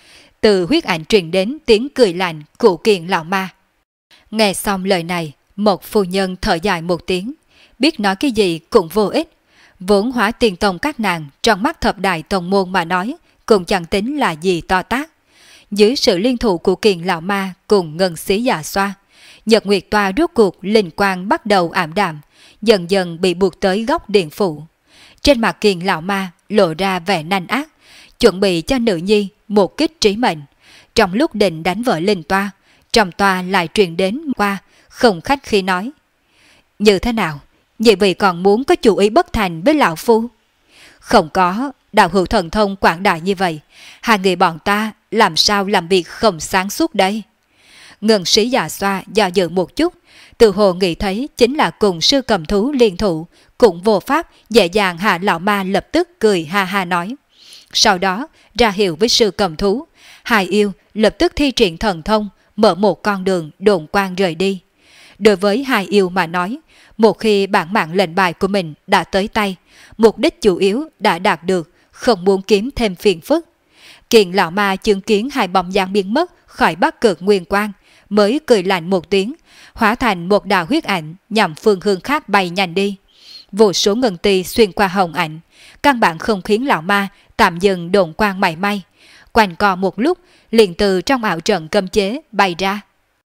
Từ huyết ảnh truyền đến tiếng cười lạnh của kiện lão ma. Nghe xong lời này, một phu nhân thở dài một tiếng, biết nói cái gì cũng vô ích. Vốn hóa tiền tông các nàng trong mắt thập đại tông môn mà nói, cũng chẳng tính là gì to tác. Dưới sự liên thủ của kiện lão ma cùng ngân xí già xoa, Nhật Nguyệt toa rốt cuộc linh quang bắt đầu ảm đạm, dần dần bị buộc tới góc điện phủ. Trên mặt kiện lão ma lộ ra vẻ nanh ác, chuẩn bị cho nữ nhi một kích trí mệnh. Trong lúc định đánh vợ lên toa, trong toa lại truyền đến qua, không khách khi nói. Như thế nào? Vậy vị còn muốn có chủ ý bất thành với lão phu? Không có, đạo hữu thần thông quảng đại như vậy, hai người bọn ta làm sao làm việc không sáng suốt đây? Ngân sĩ già xoa do dự một chút, từ hồ nghĩ thấy chính là cùng sư cầm thú liên thủ, cũng vô pháp dễ dàng hạ lão ma lập tức cười ha ha nói. Sau đó ra hiệu với sư cầm thú, hai yêu lập tức thi triển thần thông, mở một con đường đồn quang rời đi. Đối với hai yêu mà nói, một khi bản mạng lệnh bài của mình đã tới tay, mục đích chủ yếu đã đạt được, không muốn kiếm thêm phiền phức. Kiện lão ma chứng kiến hai bóng dáng biến mất khỏi Bắc Cực Nguyên Quang, mới cười lạnh một tiếng, hóa thành một đạo huyết ảnh nhằm phương hướng khác bay nhanh đi. Vô số ngân ti xuyên qua hồng ảnh, căn bản không khiến lão ma tạm dừng đồn quang mảy may. Quanh co một lúc, liền từ trong ảo trận cấm chế bay ra.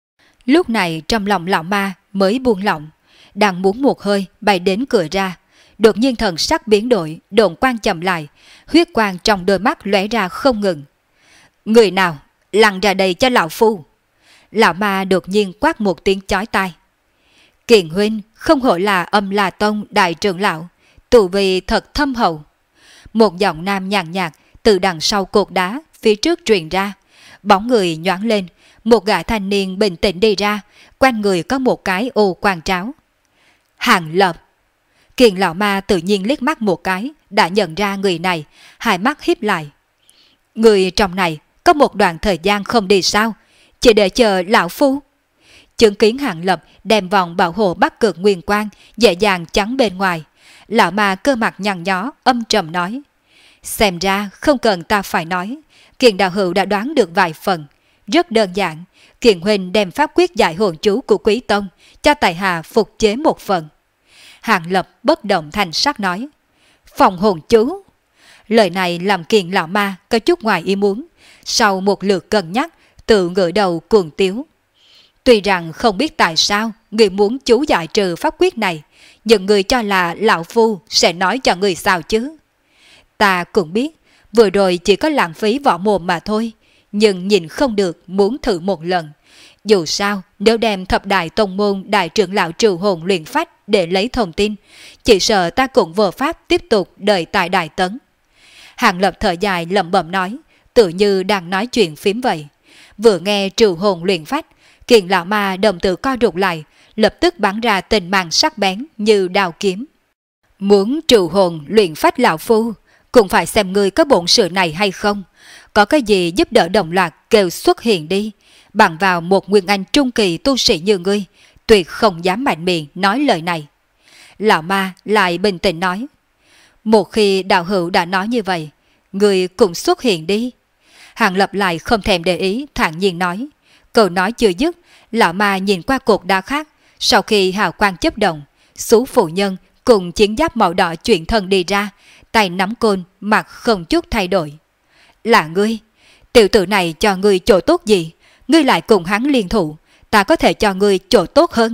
Lúc này trong lòng lão ma mới buông lỏng, đang muốn một hơi bay đến cửa ra. đột nhiên thần sắc biến đổi, độn quang chậm lại, huyết quang trong đôi mắt lóe ra không ngừng. Người nào, lăn ra đây cho lão phu. Lão ma đột nhiên quát một tiếng chói tai. Kiền huynh không hổ là Âm La Tông đại trưởng lão, tu vi thật thâm hậu. Một giọng nam nhàn nhạt từ đằng sau cột đá phía trước truyền ra, bóng người nhoáng lên, một gã thanh niên bình tĩnh đi ra, quanh người có một cái ô quang tráo. Hàng Lập. Kiền lão ma tự nhiên liếc mắt một cái, đã nhận ra người này, hai mắt híp lại. Người trong này có một đoạn thời gian không đi sao, chỉ để chờ lão phu. Chứng kiến Hàng Lập đem vòng bảo hộ Bắc Cực Nguyên Quang dễ dàng chắn bên ngoài, lão ma cơ mặt nhăn nhó âm trầm nói. Xem ra không cần ta phải nói, Kiền đạo hữu đã đoán được vài phần. Rất đơn giản, Kiền huynh đem pháp quyết giải hồn chú của Quý Tông cho tại hạ phục chế một phần. Hàng Lập bất động thanh sắc nói. Phòng hồn chú. Lời này làm Kiền lão ma có chút ngoài ý muốn, sau một lượt cân nhắc tự ngửa đầu cuồng tiếu. Tuy rằng không biết tại sao người muốn chú giải trừ pháp quyết này, nhưng người cho là lão phu sẽ nói cho người sao chứ. Ta cũng biết, vừa rồi chỉ có lãng phí võ mồm mà thôi, nhưng nhìn không được muốn thử một lần. Dù sao, nếu đem thập đại tông môn đại trưởng lão trừ hồn luyện phách để lấy thông tin, chỉ sợ ta cũng vô pháp tiếp tục đợi tại Đại Tấn. Hàng Lập thở dài lẩm bẩm nói, tự như đang nói chuyện phím vậy. Vừa nghe trừ hồn luyện phách, Kiền lão ma đồng tử co rụt lại, lập tức bắn ra tình mang sắc bén như đao kiếm. Muốn trừ hồn luyện phách lão phu, cũng phải xem ngươi có bổn sự này hay không. Có cái gì giúp đỡ đồng loạt kêu xuất hiện đi. Bằng vào một nguyên anh trung kỳ tu sĩ như ngươi, tuyệt không dám mạnh miệng nói lời này. Lão ma lại bình tĩnh nói. Một khi đạo hữu đã nói như vậy, ngươi cũng xuất hiện đi. Hàng Lập lại không thèm để ý, thản nhiên nói. Câu nói chưa dứt, lão ma nhìn qua cột đá khác. Sau khi hào quang chấp động, Sú phụ nhân cùng chiến giáp màu đỏ chuyển thân đi ra, tay nắm côn, mặt không chút thay đổi. Là ngươi, tiểu tử này cho ngươi chỗ tốt gì? Ngươi lại cùng hắn liên thủ, ta có thể cho ngươi chỗ tốt hơn.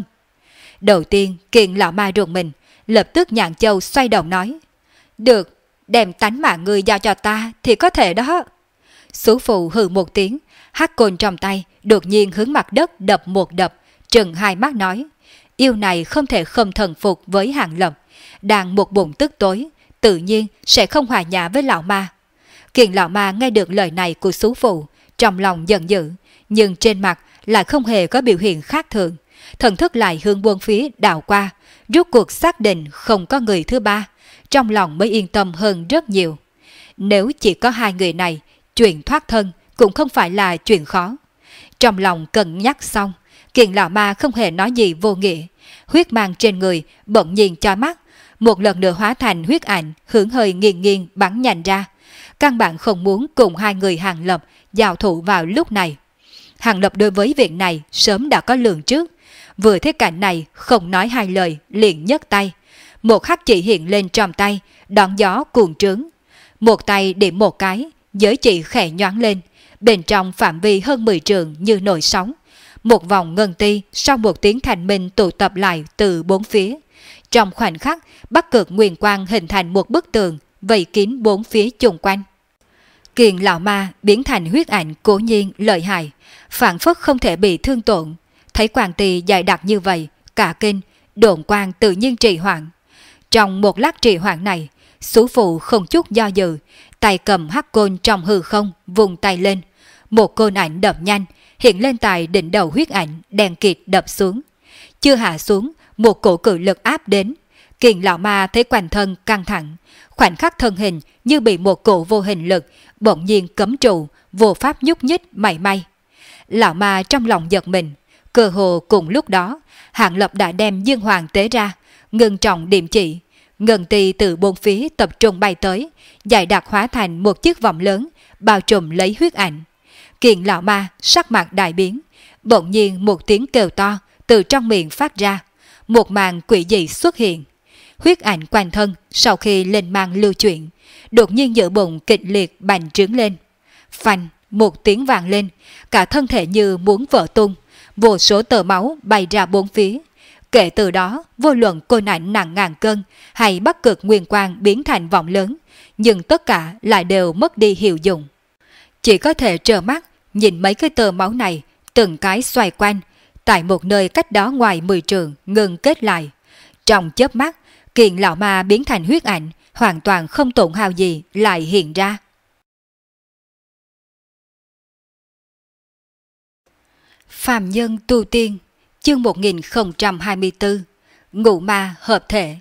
Đầu tiên, Kiền lão ma rùng mình, lập tức nhạn châu xoay đầu nói. Được, đem tánh mạng ngươi giao cho ta thì có thể đó. Sú phụ hừ một tiếng, hắc côn trong tay, đột nhiên hướng mặt đất đập một đập, trừng hai mắt nói. Yêu này không thể không thần phục với Hàng Lập, đang một bụng tức tối, tự nhiên sẽ không hòa nhã với lão ma. Kiền lão ma nghe được lời này của Sú phụ, trong lòng giận dữ, nhưng trên mặt lại không hề có biểu hiện khác thường. Thần thức lại hướng buông phía đảo qua, rút cuộc xác định không có người thứ ba, trong lòng mới yên tâm hơn rất nhiều. Nếu chỉ có hai người này, chuyện thoát thân cũng không phải là chuyện khó. Trong lòng cân nhắc xong, Kiền lão ma không hề nói gì vô nghĩa, huyết mang trên người bỗng nhiên chói mắt, một lần nữa hóa thành huyết ảnh hướng hơi nghiêng nghiêng bắn nhanh ra. Căn bản không muốn cùng hai người Hàng Lập giao thủ vào lúc này. Hàng Lập đối với việc này sớm đã có lường trước, vừa thấy cảnh này không nói hai lời liền nhấc tay, một khắc chỉ hiện lên trong tay, đón gió cuồng trướng. Một tay điểm một cái, giới chỉ khẽ nhoáng lên, bên trong phạm vi hơn 10 trượng như nổi sóng. Một vòng ngân ti sau một tiếng thành minh tụ tập lại từ bốn phía. Trong khoảnh khắc, Bắc Cực Nguyên Quang hình thành một bức tường vây kín bốn phía chung quanh. Kiền lão ma biến thành huyết ảnh cố nhiên lợi hại, phản phất không thể bị thương tổn. Thấy quang tì dài đặc như vậy, cả kinh, độn quang tự nhiên trì hoãn. Trong một lát trì hoãn này, Sú phụ không chút do dự, tay cầm hắc côn trong hư không, vùng tay lên. Một côn ảnh đập nhanh, hiện lên tại đỉnh đầu huyết ảnh, đèn kịt đập xuống. Chưa hạ xuống, một cổ cự lực áp đến. Kiền lão ma thấy quanh thân căng thẳng, khoảnh khắc thân hình như bị một cổ vô hình lực bỗng nhiên cấm trụ, vô pháp nhúc nhích mảy may. Lão ma trong lòng giật mình, cơ hồ cùng lúc đó, Hàng Lập đã đem Dương Hoàng tế ra, ngưng trọng điểm chỉ, ngân ti từ bốn phía tập trung bay tới, dài đặc hóa thành một chiếc vòng lớn, bao trùm lấy huyết ảnh. Kiền lão ma sắc mặt đại biến, bỗng nhiên một tiếng kêu to từ trong miệng phát ra, một màn quỷ dị xuất hiện. Huyết ảnh quanh thân sau khi lên mang lưu chuyển, đột nhiên giữa bụng kịch liệt bành trướng lên. Phanh, một tiếng vang lên, cả thân thể như muốn vỡ tung, vô số tờ máu bay ra bốn phía. Kể từ đó, vô luận côn ảnh nặng ngàn cân hay Bắc Cực Nguyên Quang biến thành vọng lớn, nhưng tất cả lại đều mất đi hiệu dụng. Chỉ có thể trơ mắt nhìn mấy cái tơ máu này từng cái xoay quanh, tại một nơi cách đó ngoài 10 trượng ngừng kết lại. Trong chớp mắt, kiện lão ma biến thành huyết ảnh, hoàn toàn không tổn hao gì lại hiện ra. Phàm nhân tu tiên, chương 1024, ngũ ma hợp thể.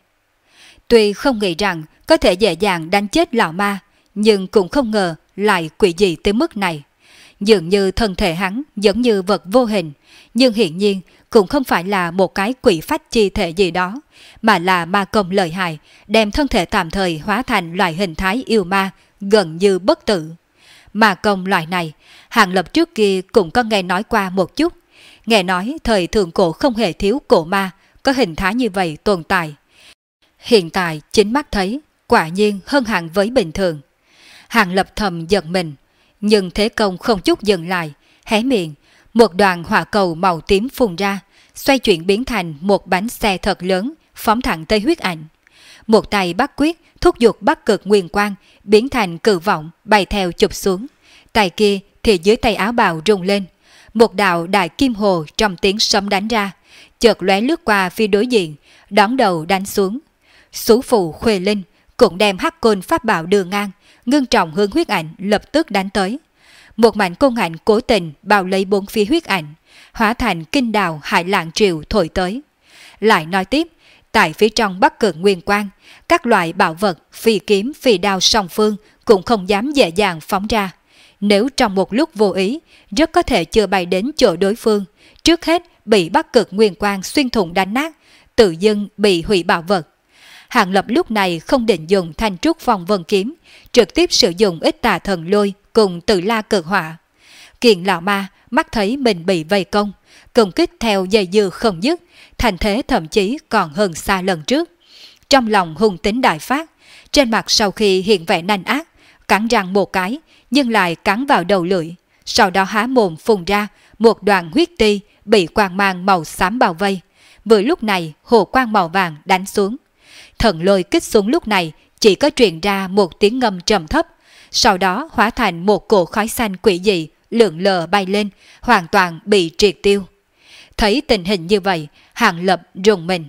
Tuy không nghĩ rằng có thể dễ dàng đánh chết lão ma, nhưng cũng không ngờ lại quỷ dị tới mức này. Dường như thân thể hắn giống như vật vô hình, nhưng hiển nhiên cũng không phải là một cái quỷ phách chi thể gì đó, mà là ma công lợi hại, đem thân thể tạm thời hóa thành loại hình thái yêu ma, gần như bất tử. Ma công loại này, Hàng Lập trước kia cũng có nghe nói qua một chút. Nghe nói thời thượng cổ không hề thiếu cổ ma, có hình thái như vậy tồn tại. Hiện tại chính mắt thấy, quả nhiên hơn hẳn với bình thường. Hàng Lập thầm giật mình, nhưng thế công không chút dừng lại, hé miệng, một đoàn hỏa cầu màu tím phun ra, xoay chuyển biến thành một bánh xe thật lớn, phóng thẳng tới huyết ảnh. Một tay bắt quyết, thúc giục Bắc Cực Nguyên Quang, biến thành cự vọng, bay theo chụp xuống. Tay kia thì dưới tay áo bào rung lên. Một đạo đại kim hồ trong tiếng sấm đánh ra, chợt lóe lướt qua phía đối diện, đón đầu đánh xuống. Sú phù Khuê Linh cũng đem hắc côn pháp bảo đưa ngang, ngưng trọng hướng huyết ảnh lập tức đánh tới. Một mảnh côn ảnh cố tình bao lấy bốn phía huyết ảnh, hóa thành kinh đào hải lạng triều thổi tới. Lại nói tiếp, tại phía trong Bắc Cực Nguyên Quang, các loại bảo vật, phi kiếm, phi đao song phương cũng không dám dễ dàng phóng ra. Nếu trong một lúc vô ý, rất có thể chưa bay đến chỗ đối phương, trước hết bị Bắc Cực Nguyên Quang xuyên thủng đánh nát, tự dưng bị hủy bảo vật. Hàng Lập lúc này không định dùng thanh trúc phong vân kiếm, trực tiếp sử dụng ít tà thần lôi cùng Tự La Cực Hỏa. Kiện lão ma mắt thấy mình bị vây công, công kích theo dây dưa không dứt, thành thế thậm chí còn hơn xa lần trước. Trong lòng hung tính đại phát, trên mặt sau khi hiện vẻ nanh ác, cắn răng một cái, nhưng lại cắn vào đầu lưỡi, sau đó há mồm phun ra một đoàn huyết ti bị quang mang màu xám bao vây. Vừa lúc này hồ quang màu vàng đánh xuống. Thần lôi kích xuống lúc này chỉ có truyền ra một tiếng ngâm trầm thấp, sau đó hóa thành một cỗ khói xanh quỷ dị lượn lờ bay lên, hoàn toàn bị triệt tiêu. Thấy tình hình như vậy, Hàng Lập rùng mình.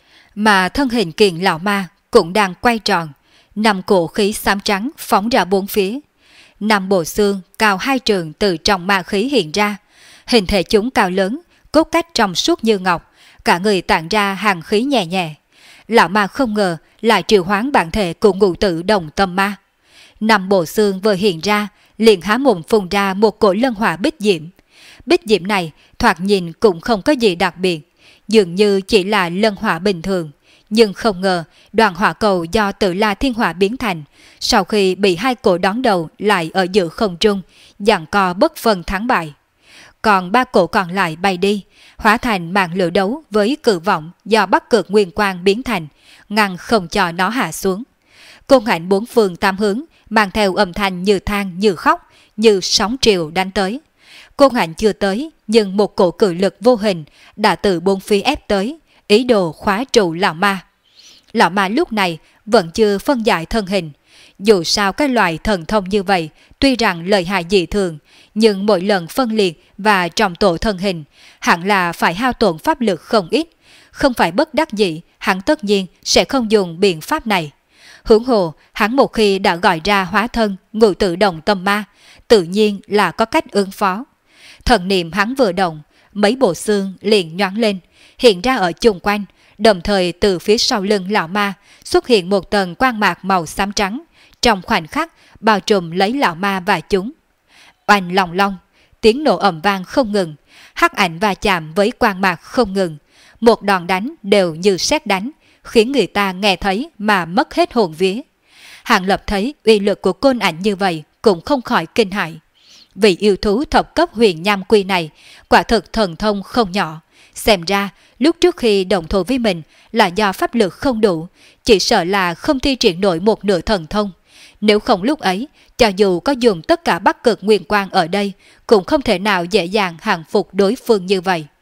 Mà thân hình kiện lão ma cũng đang quay tròn, năm cổ khí xám trắng phóng ra bốn phía. Năm bộ xương cao 2 trượng từ trong ma khí hiện ra, hình thể chúng cao lớn, cốt cách trong suốt như ngọc, cả người tản ra hàng khí nhẹ nhẹ. Lão ma không ngờ lại triệu hoán bản thể của ngũ tử đồng tâm ma. Năm bộ xương vừa hiện ra, liền há mồm phun ra một cỗ lân hỏa bích diễm. Bích diễm này thoạt nhìn cũng không có gì đặc biệt, dường như chỉ là lân hỏa bình thường. Nhưng không ngờ đoàn hỏa cầu do Tự La Thiên Hỏa biến thành, sau khi bị hai cổ đón đầu lại ở giữa không trung, giằng co bất phân thắng bại. Còn 3 cổ còn lại bay đi, hóa thành màn lửa đấu với cự vọng do Bắc Cực Nguyên Quang biến thành, ngăn không cho nó hạ xuống. Côn ảnh 4 phương 8 hướng, mang theo âm thanh như than như khóc, như sóng triều đánh tới. Côn ảnh chưa tới, nhưng một cổ cự lực vô hình đã từ 4 phía ép tới, ý đồ khóa trụ lão ma. Lão ma lúc này vẫn chưa phân giải thân hình. Dù sao cái loại thần thông như vậy, tuy rằng lợi hại dị thường, nhưng mỗi lần phân liệt và trọng tổ thân hình, hẳn là phải hao tổn pháp lực không ít. Không phải bất đắc dĩ, hắn tất nhiên sẽ không dùng biện pháp này. Huống hồ, hắn một khi đã gọi ra hóa thân ngũ tử đồng tâm ma, tự nhiên là có cách ứng phó. Thần niệm hắn vừa động, mấy bộ xương liền nhoáng lên, hiện ra ở chung quanh, đồng thời từ phía sau lưng lão ma xuất hiện một tầng quang mạc màu xám trắng, trong khoảnh khắc bao trùm lấy lão ma và chúng. Oanh long long, tiếng nổ ầm vang không ngừng, hắc ảnh va chạm với quang mạc không ngừng, một đòn đánh đều như sét đánh, khiến người ta nghe thấy mà mất hết hồn vía. Hàng Lập thấy uy lực của côn ảnh như vậy cũng không khỏi kinh hãi. Vì yêu thú thập cấp huyền nham quy này quả thực thần thông không nhỏ. Xem ra lúc trước khi đồng thủ với mình là do pháp lực không đủ, chỉ sợ là không thi triển nổi một nửa thần thông. Nếu không lúc ấy, cho dù có dùng tất cả Bắc Cực Nguyên Quang ở đây, cũng không thể nào dễ dàng hàng phục đối phương như vậy.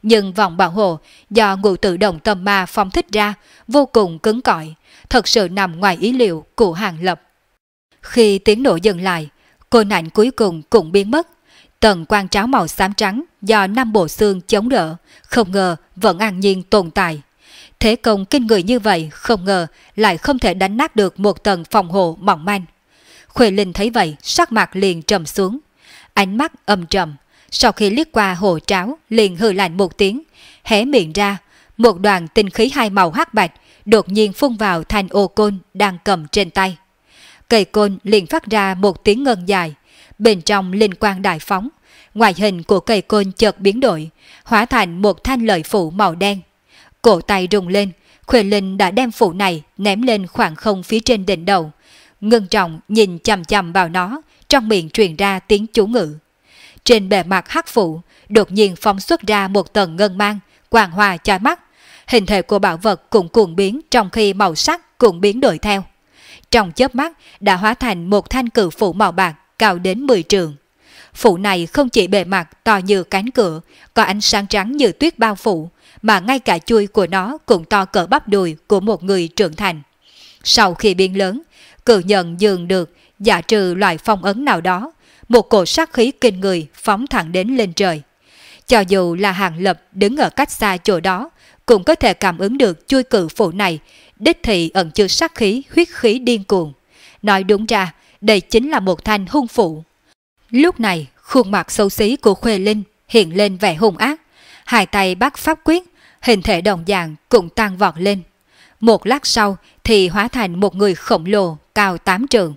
nhưng vòng bảo hộ do ngũ tự động tâm ma phóng thích ra vô cùng cứng cỏi, thật sự nằm ngoài ý liệu của Hàng Lập. Khi tiếng nổ dừng lại, côn ảnh cuối cùng cũng biến mất. Tầng quang tráo màu xám trắng do 5 bộ xương chống đỡ, không ngờ vẫn an nhiên tồn tại. Thế công kinh người như vậy, không ngờ lại không thể đánh nát được một tầng phòng hộ mỏng manh. Khuê Linh thấy vậy, sắc mặt liền trầm xuống. Ánh mắt âm trầm, sau khi liếc qua hộ tráo, liền hừ lạnh một tiếng, hé miệng ra, một đoàn tinh khí hai màu hắc bạch đột nhiên phun vào thanh ô côn đang cầm trên tay. Cây côn liền phát ra một tiếng ngân dài, bên trong linh quang đại phóng, ngoại hình của cây côn chợt biến đổi, hóa thành một thanh lợi phủ màu đen. Cổ tay rung lên, Khuê Linh đã đem phủ này ném lên khoảng không phía trên đỉnh đầu, ngưng trọng nhìn chằm chằm vào nó, trong miệng truyền ra tiếng chú ngữ. Trên bề mặt hắc phủ đột nhiên phóng xuất ra một tầng ngân mang, quang hòa chói mắt. Hình thể của bảo vật cũng cuồng biến, trong khi màu sắc cũng biến đổi theo. Trong chớp mắt đã hóa thành một thanh cự phủ màu bạc cao đến 10 trượng. Phủ này không chỉ bề mặt to như cánh cửa, có ánh sáng trắng như tuyết bao phủ, mà ngay cả chuôi của nó cũng to cỡ bắp đùi của một người trưởng thành. Sau khi biến lớn, cự nhận dường được giả trừ loại phong ấn nào đó, một cổ sát khí kinh người phóng thẳng đến lên trời. Cho dù là Hàng Lập đứng ở cách xa chỗ đó, cũng có thể cảm ứng được chuôi cự phủ này đích thị ẩn chứa sát khí, huyết khí điên cuồng. Nói đúng ra, đây chính là một thanh hung phủ. Lúc này, khuôn mặt xấu xí của Khuê Linh hiện lên vẻ hung ác, hai tay bắt pháp quyết, hình thể đồng dạng cũng tăng vọt lên. Một lát sau thì hóa thành một người khổng lồ cao 8 trượng.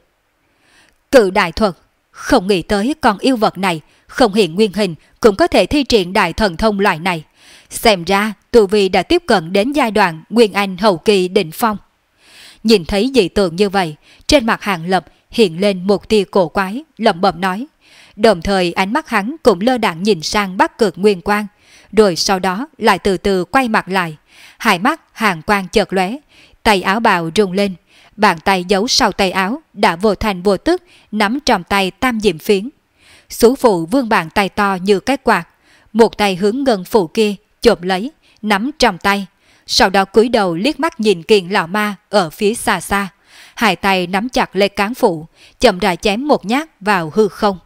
Cự đại thuật, không nghĩ tới con yêu vật này không hiện nguyên hình cũng có thể thi triển đại thần thông loại này. Xem ra tu vi đã tiếp cận đến giai đoạn Nguyên Anh hậu kỳ đỉnh phong. Nhìn thấy dị tượng như vậy, trên mặt Hàng Lập hiện lên một tia cổ quái, lẩm bẩm nói. Đồng thời ánh mắt hắn cũng lơ đãng nhìn sang Bắc Cực Nguyên Quang, rồi sau đó lại từ từ quay mặt lại. Hai mắt hàng quang chợt lóe, tay áo bào rung lên, bàn tay giấu sau tay áo đã vô thành vô tức nắm trong tay tam diệm phiến. Sú phụ vươn bàn tay to như cái quạt, một tay hướng ngân phụ kia chộp lấy, nắm trong tay, sau đó cúi đầu liếc mắt nhìn Kiền lão ma ở phía xa xa, hai tay nắm chặt lấy cán phụ, chậm rãi chém một nhát vào hư không.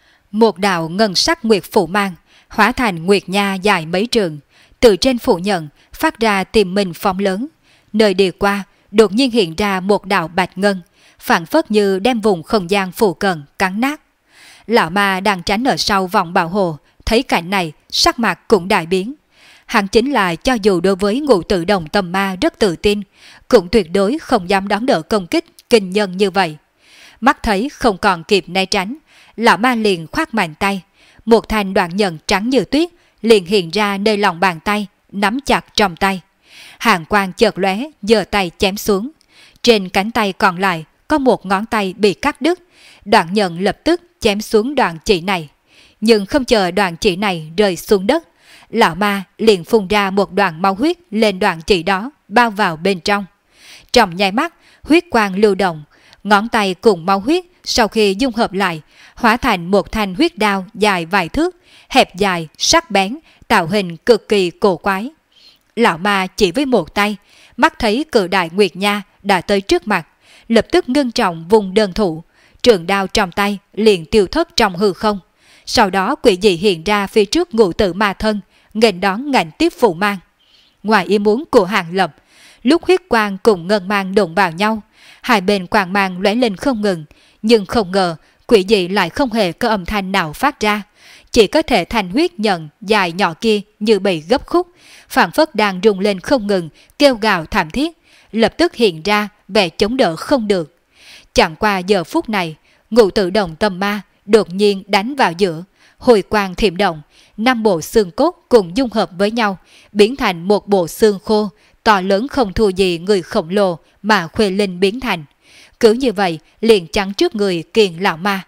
Một đạo ngân sắc nguyệt phụ mang hóa thành nguyệt nha dài mấy trường, từ trên phụ nhận phát ra tìm mình phong lớn, nơi đi qua đột nhiên hiện ra một đạo bạch ngân, phảng phất như đem vùng không gian phụ cận cắn nát. Lão ma đang tránh ở sau vòng bảo hộ, thấy cảnh này sắc mặt cũng đại biến. Hắn chính là cho dù đối với ngũ tự đồng tâm ma rất tự tin, cũng tuyệt đối không dám đón đỡ công kích kinh nhân như vậy. Mắt thấy không còn kịp né tránh, lão ma liền khoát mạnh tay, một thanh đoạn nhận trắng như tuyết liền hiện ra nơi lòng bàn tay, nắm chặt trong tay. Hàng quang chợt lóe, giơ tay chém xuống. Trên cánh tay còn lại có một ngón tay bị cắt đứt, đoạn nhận lập tức chém xuống đoạn chỉ này. Nhưng không chờ đoạn chỉ này rơi xuống đất, lão ma liền phun ra một đoạn máu huyết lên đoạn chỉ đó, bao vào bên trong. Trong nháy mắt, huyết quang lưu động, ngón tay cùng máu huyết sau khi dung hợp lại, hóa thành một thanh huyết đao dài vài thước, hẹp dài, sắc bén, tạo hình cực kỳ cổ quái. Lão ma chỉ với một tay, mắt thấy cự đại nguyệt nha đã tới trước mặt, lập tức ngưng trọng vùng đơn thủ, trường đao trong tay liền tiêu thất trong hư không. Sau đó quỷ dị hiện ra phía trước ngũ tự ma thân, nghênh đón ngạnh tiếp phụ mang. Ngoài ý muốn của Hàng Lập, lúc huyết quang cùng ngân mang đụng vào nhau, hai bên quang mang lóe lên không ngừng, nhưng không ngờ quỷ dị lại không hề có âm thanh nào phát ra, chỉ có thể thanh huyết nhận dài nhỏ kia như bị gấp khúc, phảng phất đang rung lên không ngừng, kêu gào thảm thiết, lập tức hiện ra vẻ chống đỡ không được. Chẳng qua giờ phút này, ngũ tự đồng tâm ma đột nhiên đánh vào giữa, hồi quang thiểm động, 5 bộ xương cốt cùng dung hợp với nhau, biến thành một bộ xương khô, to lớn không thua gì người khổng lồ mà Khuê Linh biến thành. Cứ như vậy liền chắn trước người Kiền lão ma.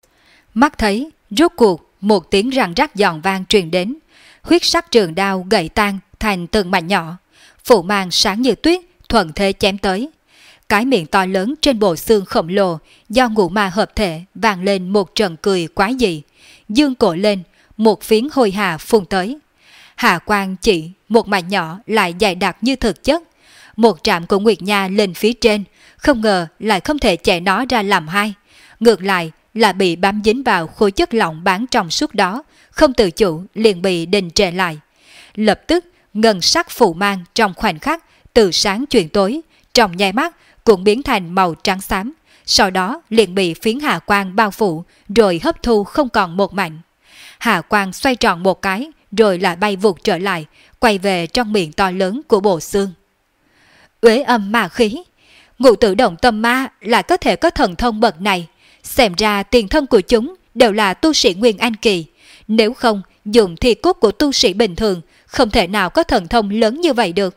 Mắt thấy, rốt cuộc một tiếng răng rắc giòn vang truyền đến, huyết sắc trường đao gãy tan thành từng mảnh nhỏ, phụ mang sáng như tuyết thuận thế chém tới. Cái miệng to lớn trên bộ xương khổng lồ do ngũ ma hợp thể vang lên một trận cười quái dị, dương cổ lên, một phiến hôi hà phun tới. Hạ quang chỉ một mảnh nhỏ lại dày đặc như thực chất. Một trạm của Nguyệt Nha lên phía trên, không ngờ lại không thể chạy nó ra làm hai. Ngược lại là bị bám dính vào khối chất lỏng bán trong suốt đó, không tự chủ liền bị đình trệ lại. Lập tức ngân sắc phù mang trong khoảnh khắc từ sáng chuyển tối, trong nháy mắt cũng biến thành màu trắng xám, sau đó liền bị phiến hà quang bao phủ rồi hấp thu không còn một mảnh. Hà quang xoay tròn một cái rồi lại bay vụt trở lại, quay về trong miệng to lớn của bộ xương. Uế âm ma khí, ngũ tử động tâm ma lại có thể có thần thông bậc này, xem ra tiền thân của chúng đều là tu sĩ Nguyên Anh kỳ, nếu không dùng thi cốt của tu sĩ bình thường không thể nào có thần thông lớn như vậy được.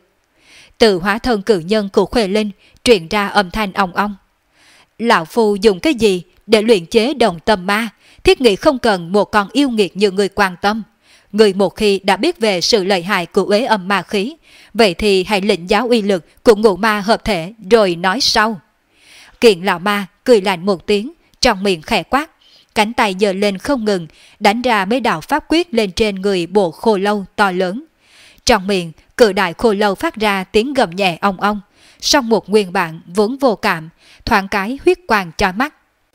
Từ hóa thân cử nhân của Khuê Linh truyền ra âm thanh ong ong. Lão phu dùng cái gì để luyện chế đồng tâm ma, thiết nghĩ không cần một con yêu nghiệt như người quan tâm. Người một khi đã biết về sự lợi hại của uế âm ma khí, vậy thì hãy lĩnh giáo uy lực của ngũ ma hợp thể rồi nói sau. Kiện lão ma cười lạnh một tiếng, trong miệng khẽ quát, cánh tay giơ lên không ngừng, đánh ra mấy đạo pháp quyết lên trên người bộ khô lâu to lớn. Trong miệng, cự đại khô lâu phát ra tiếng gầm nhẹ ong ong, song một nguyên bản vốn vô cảm, thoáng cái huyết quang chói mắt.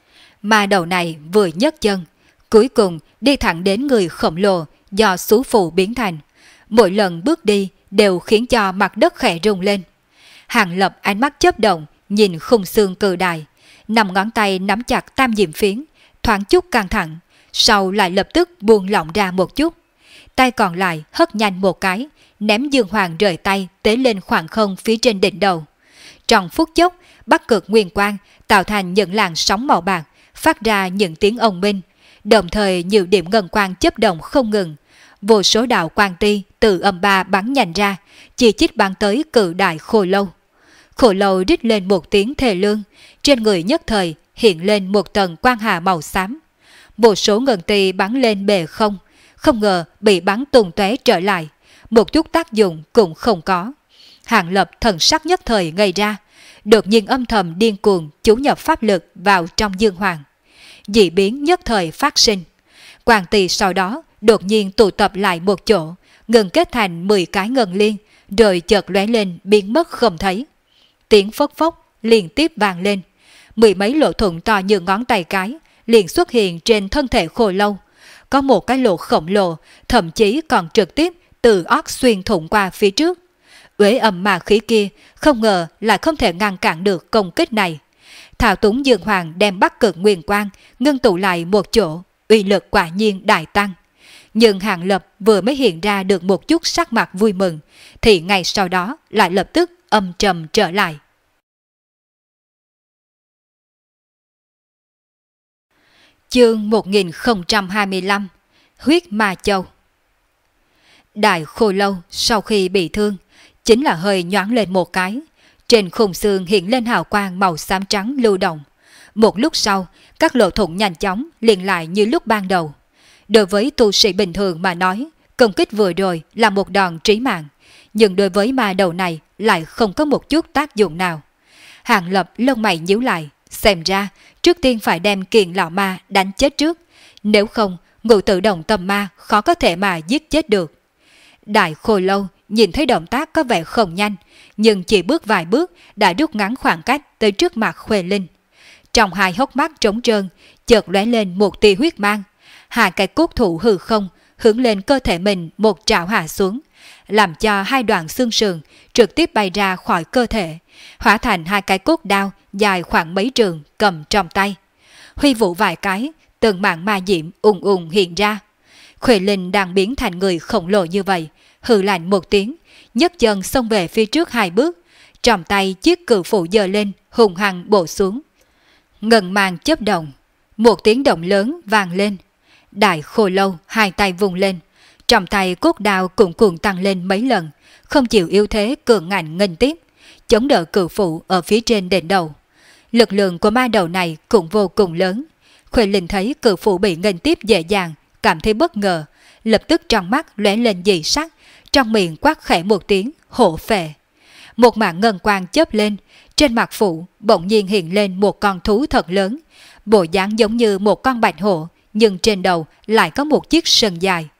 Ma đầu này vừa nhấc chân, cuối cùng đi thẳng đến người khổng lồ do xú phù biến thành. Mỗi lần bước đi đều khiến cho mặt đất khẽ rung lên. Hàng Lập ánh mắt chớp động, nhìn khung xương cự đại, nằm ngón tay nắm chặt tam diệm phiến, thoáng chút căng thẳng, sau lại lập tức buông lỏng ra một chút. Tay còn lại hất nhanh một cái, ném Dương Hoàng rời tay tế lên khoảng không phía trên đỉnh đầu. Trong phút chốc, Bắc Cực Nguyên Quang tạo thành những làn sóng màu bạc, phát ra những tiếng ong minh, đồng thời nhiều điểm ngân quang chớp động không ngừng. Vô số đạo quang ti từ âm ba bắn nhanh ra, chỉ chích bắn tới cự đại khô lâu. Khô lâu rít lên một tiếng thê lương, trên người nhất thời hiện lên một tầng quang hà màu xám. Vô số ngân ti bắn lên bề không, không ngờ bị bắn tung tóe trở lại, một chút tác dụng cũng không có. Hàng Lập thần sắc nhất thời ngây ra, đột nhiên âm thầm điên cuồng chú nhập pháp lực vào trong Dương Hoàng. Dị biến nhất thời phát sinh. Quang tỳ sau đó đột nhiên tụ tập lại một chỗ, ngừng kết thành 10 cái ngân liên, rồi chợt lóe lên biến mất không thấy. Tiếng phốc phốc liên tiếp vang lên, 10 mấy lỗ thủng to như ngón tay cái liền xuất hiện trên thân thể khô lâu. Có một cái lỗ khổng lồ, thậm chí còn trực tiếp từ ót xuyên thủng qua phía trước. Uế âm ma khí kia không ngờ lại không thể ngăn cản được công kích này. Thảo túng Dương Hoàng đem Bắc Cực Nguyên Quang ngưng tụ lại một chỗ, uy lực quả nhiên đại tăng. Nhưng Hàng Lập vừa mới hiện ra được một chút sắc mặt vui mừng, thì ngay sau đó lại lập tức âm trầm trở lại. Chương 1025 Huyết Ma Châu. Đại khô lâu sau khi bị thương, chính là hơi nhoáng lên một cái. Trên khung xương hiện lên hào quang màu xám trắng lưu động. Một lúc sau, các lỗ thủng nhanh chóng liền lại như lúc ban đầu. Đối với tu sĩ bình thường mà nói, công kích vừa rồi là một đòn trí mạng, nhưng đối với ma đầu này lại không có một chút tác dụng nào. Hàng Lập lông mày nhíu lại, xem ra trước tiên phải đem Kiện lão ma đánh chết trước, nếu không ngũ tự động tâm ma khó có thể mà giết chết được. Đại khô lâu nhìn thấy động tác có vẻ không nhanh, nhưng chỉ bước vài bước đã rút ngắn khoảng cách tới trước mặt Khuê Linh. Trong hai hốc mắt trống trơn, chợt lóe lên một tia huyết mang. Hai cái cốt thủ hư không hướng lên cơ thể mình một trảo hạ xuống, làm cho hai đoạn xương sườn trực tiếp bay ra khỏi cơ thể, hóa thành hai cái cốt đao dài khoảng mấy trường cầm trong tay. Huy vũ vài cái, từng mảng ma diễm ùng ùng hiện ra. Khuê Linh đang biến thành người khổng lồ như vậy, hừ lạnh một tiếng, nhấc chân xông về phía trước hai bước, trong tay chiếc cự phủ giơ lên, hùng hăng bổ xuống. Ngân mang chớp động, một tiếng động lớn vang lên. Đại khô lâu hai tay vùng lên, trong tay cốt đao cũng cuồng tăng lên mấy lần, không chịu yếu thế cường ngạnh nghênh tiếp, chống đỡ cự phủ ở phía trên đỉnh đầu. Lực lượng của ma đầu này cũng vô cùng lớn. Khuê Linh thấy cự phủ bị nghênh tiếp dễ dàng, cảm thấy bất ngờ, lập tức trong mắt lóe lên dị sắc, trong miệng quát khẽ một tiếng hổ phệ. Một mảng ngân quang chớp lên, trên mặt phủ bỗng nhiên hiện lên một con thú thật lớn, bộ dáng giống như một con bạch hổ, nhưng trên đầu lại có một chiếc sừng dài.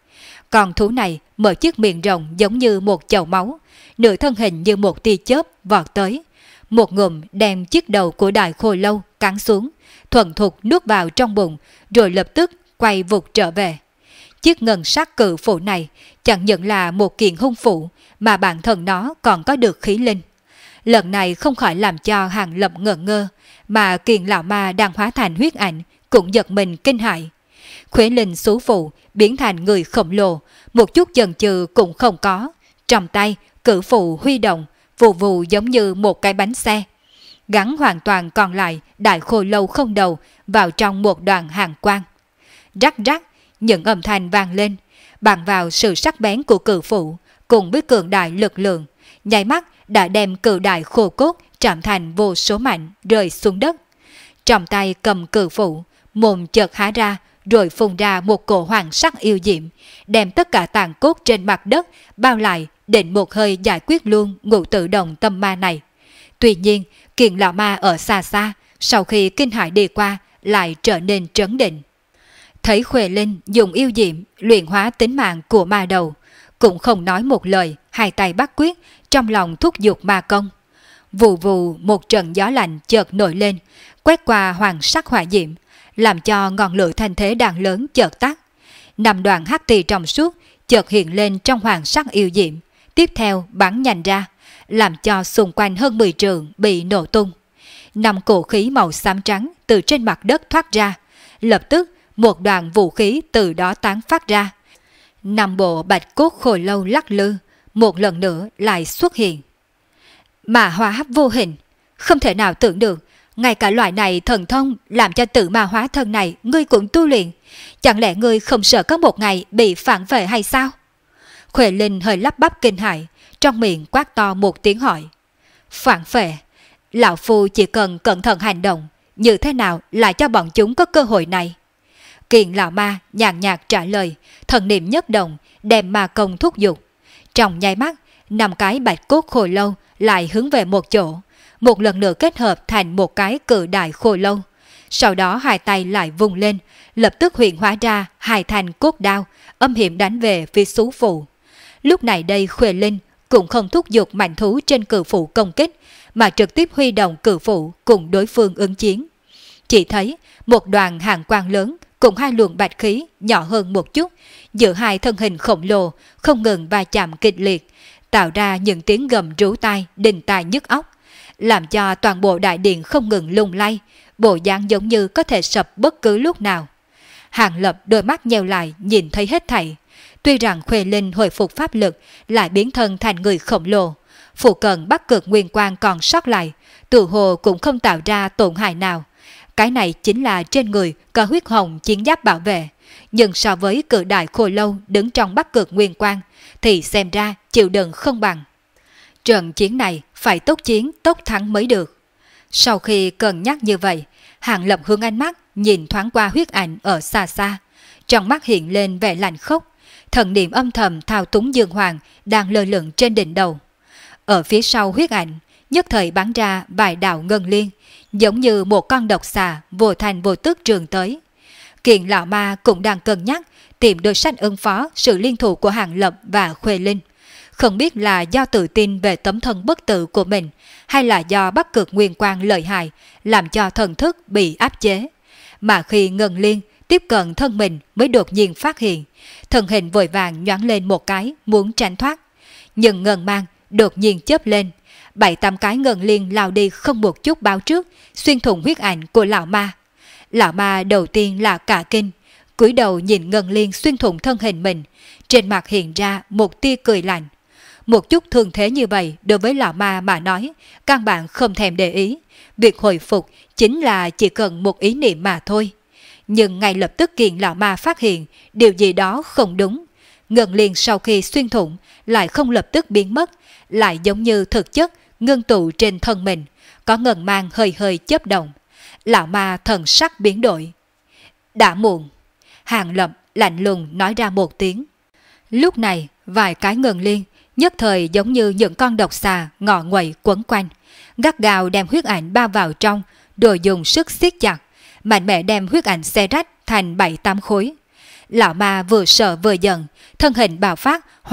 Con thú này mở chiếc miệng rộng giống như một chậu máu, nửa thân hình như một tia chớp vọt tới. Một ngụm đem chiếc đầu của đại khô lâu cắn xuống, thuần thục nuốt vào trong bụng, rồi lập tức quay vụt trở về. Chiếc ngân sắc cự phụ này chẳng những là một kiện hung phụ, mà bản thân nó còn có được khí linh. Lần này không khỏi làm cho Hàng Lập ngẩn ngơ, mà Kiền lão ma đang hóa thành huyết ảnh cũng giật mình kinh hãi. Khuế linh xú phụ biến thành người khổng lồ, một chút chần chừ cũng không có. Trong tay cử phụ huy động, vù vù giống như một cái bánh xe, gắn hoàn toàn còn lại đại khô lâu không đầu vào trong một đoàn hàng quang. Rắc rắc, những âm thanh vang lên, bằng vào sự sắc bén của cử phụ cùng với cường đại lực lượng, nháy mắt đã đem cự đại khô cốt chạm thành vô số mảnh rơi xuống đất. Trong tay cầm cử phụ, mồm chợt há ra, rồi phun ra một cổ hoàng sắc yêu diệm, đem tất cả tàn cốt trên mặt đất bao lại, định một hơi giải quyết luôn ngũ tự động tâm ma này. Tuy nhiên, Kiền lão ma ở xa xa, sau khi kinh hãi đi qua, lại trở nên trấn định. Thấy Khuê Linh dùng yêu diệm luyện hóa tính mạng của ma đầu, cũng không nói một lời, hai tay bắt quyết, trong lòng thúc giục ma công. Vù vù một trận gió lạnh chợt nổi lên, quét qua hoàng sắc hỏa diệm, làm cho ngọn lửa thanh thế đàn lớn chợt tắt. 5 đoàn hắc tì trong suốt chợt hiện lên trong hoàng sắc yêu diệm, tiếp theo bắn nhanh ra, làm cho xung quanh hơn 10 trượng bị nổ tung. 5 cổ khí màu xám trắng từ trên mặt đất thoát ra, lập tức một đoàn vũ khí từ đó tán phát ra. 5 bộ bạch cốt khôi lâu lắc lư, một lần nữa lại xuất hiện. Mà hóa vô hình, không thể nào tưởng được, ngay cả loại này thần thông làm cho tự ma hóa thân này ngươi cũng tu luyện. Chẳng lẽ ngươi không sợ có một ngày bị phản vệ hay sao? Khuê Linh hơi lắp bắp kinh hãi, trong miệng quát to một tiếng hỏi. Phản vệ? Lão Phu chỉ cần cẩn thận hành động, như thế nào lại cho bọn chúng có cơ hội này? Kiền lão ma nhàn nhạt trả lời, thần niệm nhất động, đem ma công thúc giục. Trong nháy mắt, 5 cái bạch cốt khôi lâu lại hướng về một chỗ, một lần nữa kết hợp thành một cái cự đại khôi lâu. Sau đó hai tay lại vung lên, lập tức hiện hóa ra 2 thanh cốt đao, âm hiểm đánh về phía xú phụ. Lúc này đây Khuê Linh cũng không thúc giục mạnh thú trên cự phụ công kích, mà trực tiếp huy động cự phụ cùng đối phương ứng chiến. Chỉ thấy một đoàn hàng quang lớn cùng 2 luồng bạch khí nhỏ hơn một chút, giữa hai thân hình khổng lồ không ngừng va chạm kịch liệt, tạo ra những tiếng gầm rú tai, đinh tai nhức óc, làm cho toàn bộ đại điện không ngừng lung lay, bộ dáng giống như có thể sập bất cứ lúc nào. Hàng Lập đôi mắt nheo lại nhìn thấy hết thảy. Tuy rằng Khuê Linh hồi phục pháp lực lại biến thân thành người khổng lồ, phụ cận Bắc Cực Nguyên Quang còn sót lại, tự hồ cũng không tạo ra tổn hại nào. Cái này chính là trên người có huyết hồng chiến giáp bảo vệ, nhưng so với cự đại khôi lâu đứng trong Bắc Cực Nguyên Quang thì xem ra chịu đựng không bằng. Trận chiến này phải tốc chiến tốc thắng mới được. Sau khi cân nhắc như vậy, Hàng Lập hướng ánh mắt nhìn thoáng qua huyết ảnh ở xa xa, trong mắt hiện lên vẻ lạnh khốc, thần niệm âm thầm thao túng Dương Hoàng đang lơ lửng trên đỉnh đầu. Ở phía sau huyết ảnh, nhất thời bắn ra vài đạo ngân liên, giống như một con độc xà vô thành vô tức trường tới. Kiền lão ma cũng đang cân nhắc tìm đối sách ứng phó sự liên thủ của Hàng Lập và Khuê Linh. Không biết là do tự tin về tấm thân bất tử của mình, hay là do Bắc Cực Nguyên Quang lợi hại làm cho thần thức bị áp chế. Mà khi ngân liên tiếp cận thân mình mới đột nhiên phát hiện, thân hình vội vàng nhoáng lên một cái muốn tránh thoát. Nhưng ngân mang đột nhiên chớp lên, 7-8 cái ngân liên lao đi không một chút báo trước, xuyên thủng huyết ảnh của lão ma. Lão ma đầu tiên là cả kinh, cúi đầu nhìn ngân liên xuyên thủng thân hình mình, trên mặt hiện ra một tia cười lạnh. Một chút thương thế như vậy đối với lão ma mà nói, căn bản không thèm để ý, việc hồi phục chính là chỉ cần một ý niệm mà thôi. Nhưng ngay lập tức Kiền lão ma phát hiện điều gì đó không đúng. Ngân liên sau khi xuyên thủng lại không lập tức biến mất, lại giống như thực chất ngưng tụ trên thân mình, có ngân mang hơi hơi chớp động. Lão ma thần sắc biến đổi. Đã muộn. Hàng Lập lạnh lùng nói ra một tiếng. Lúc này vài cái ngân liên nhất thời giống như những con độc xà ngọ nguậy quấn quanh, gắt gao đem huyết ảnh bao vào trong, rồi dùng sức siết chặt, mạnh mẽ đem huyết ảnh xé rách thành 7-8 khối. Lão ma vừa sợ vừa giận, thân hình bạo phát,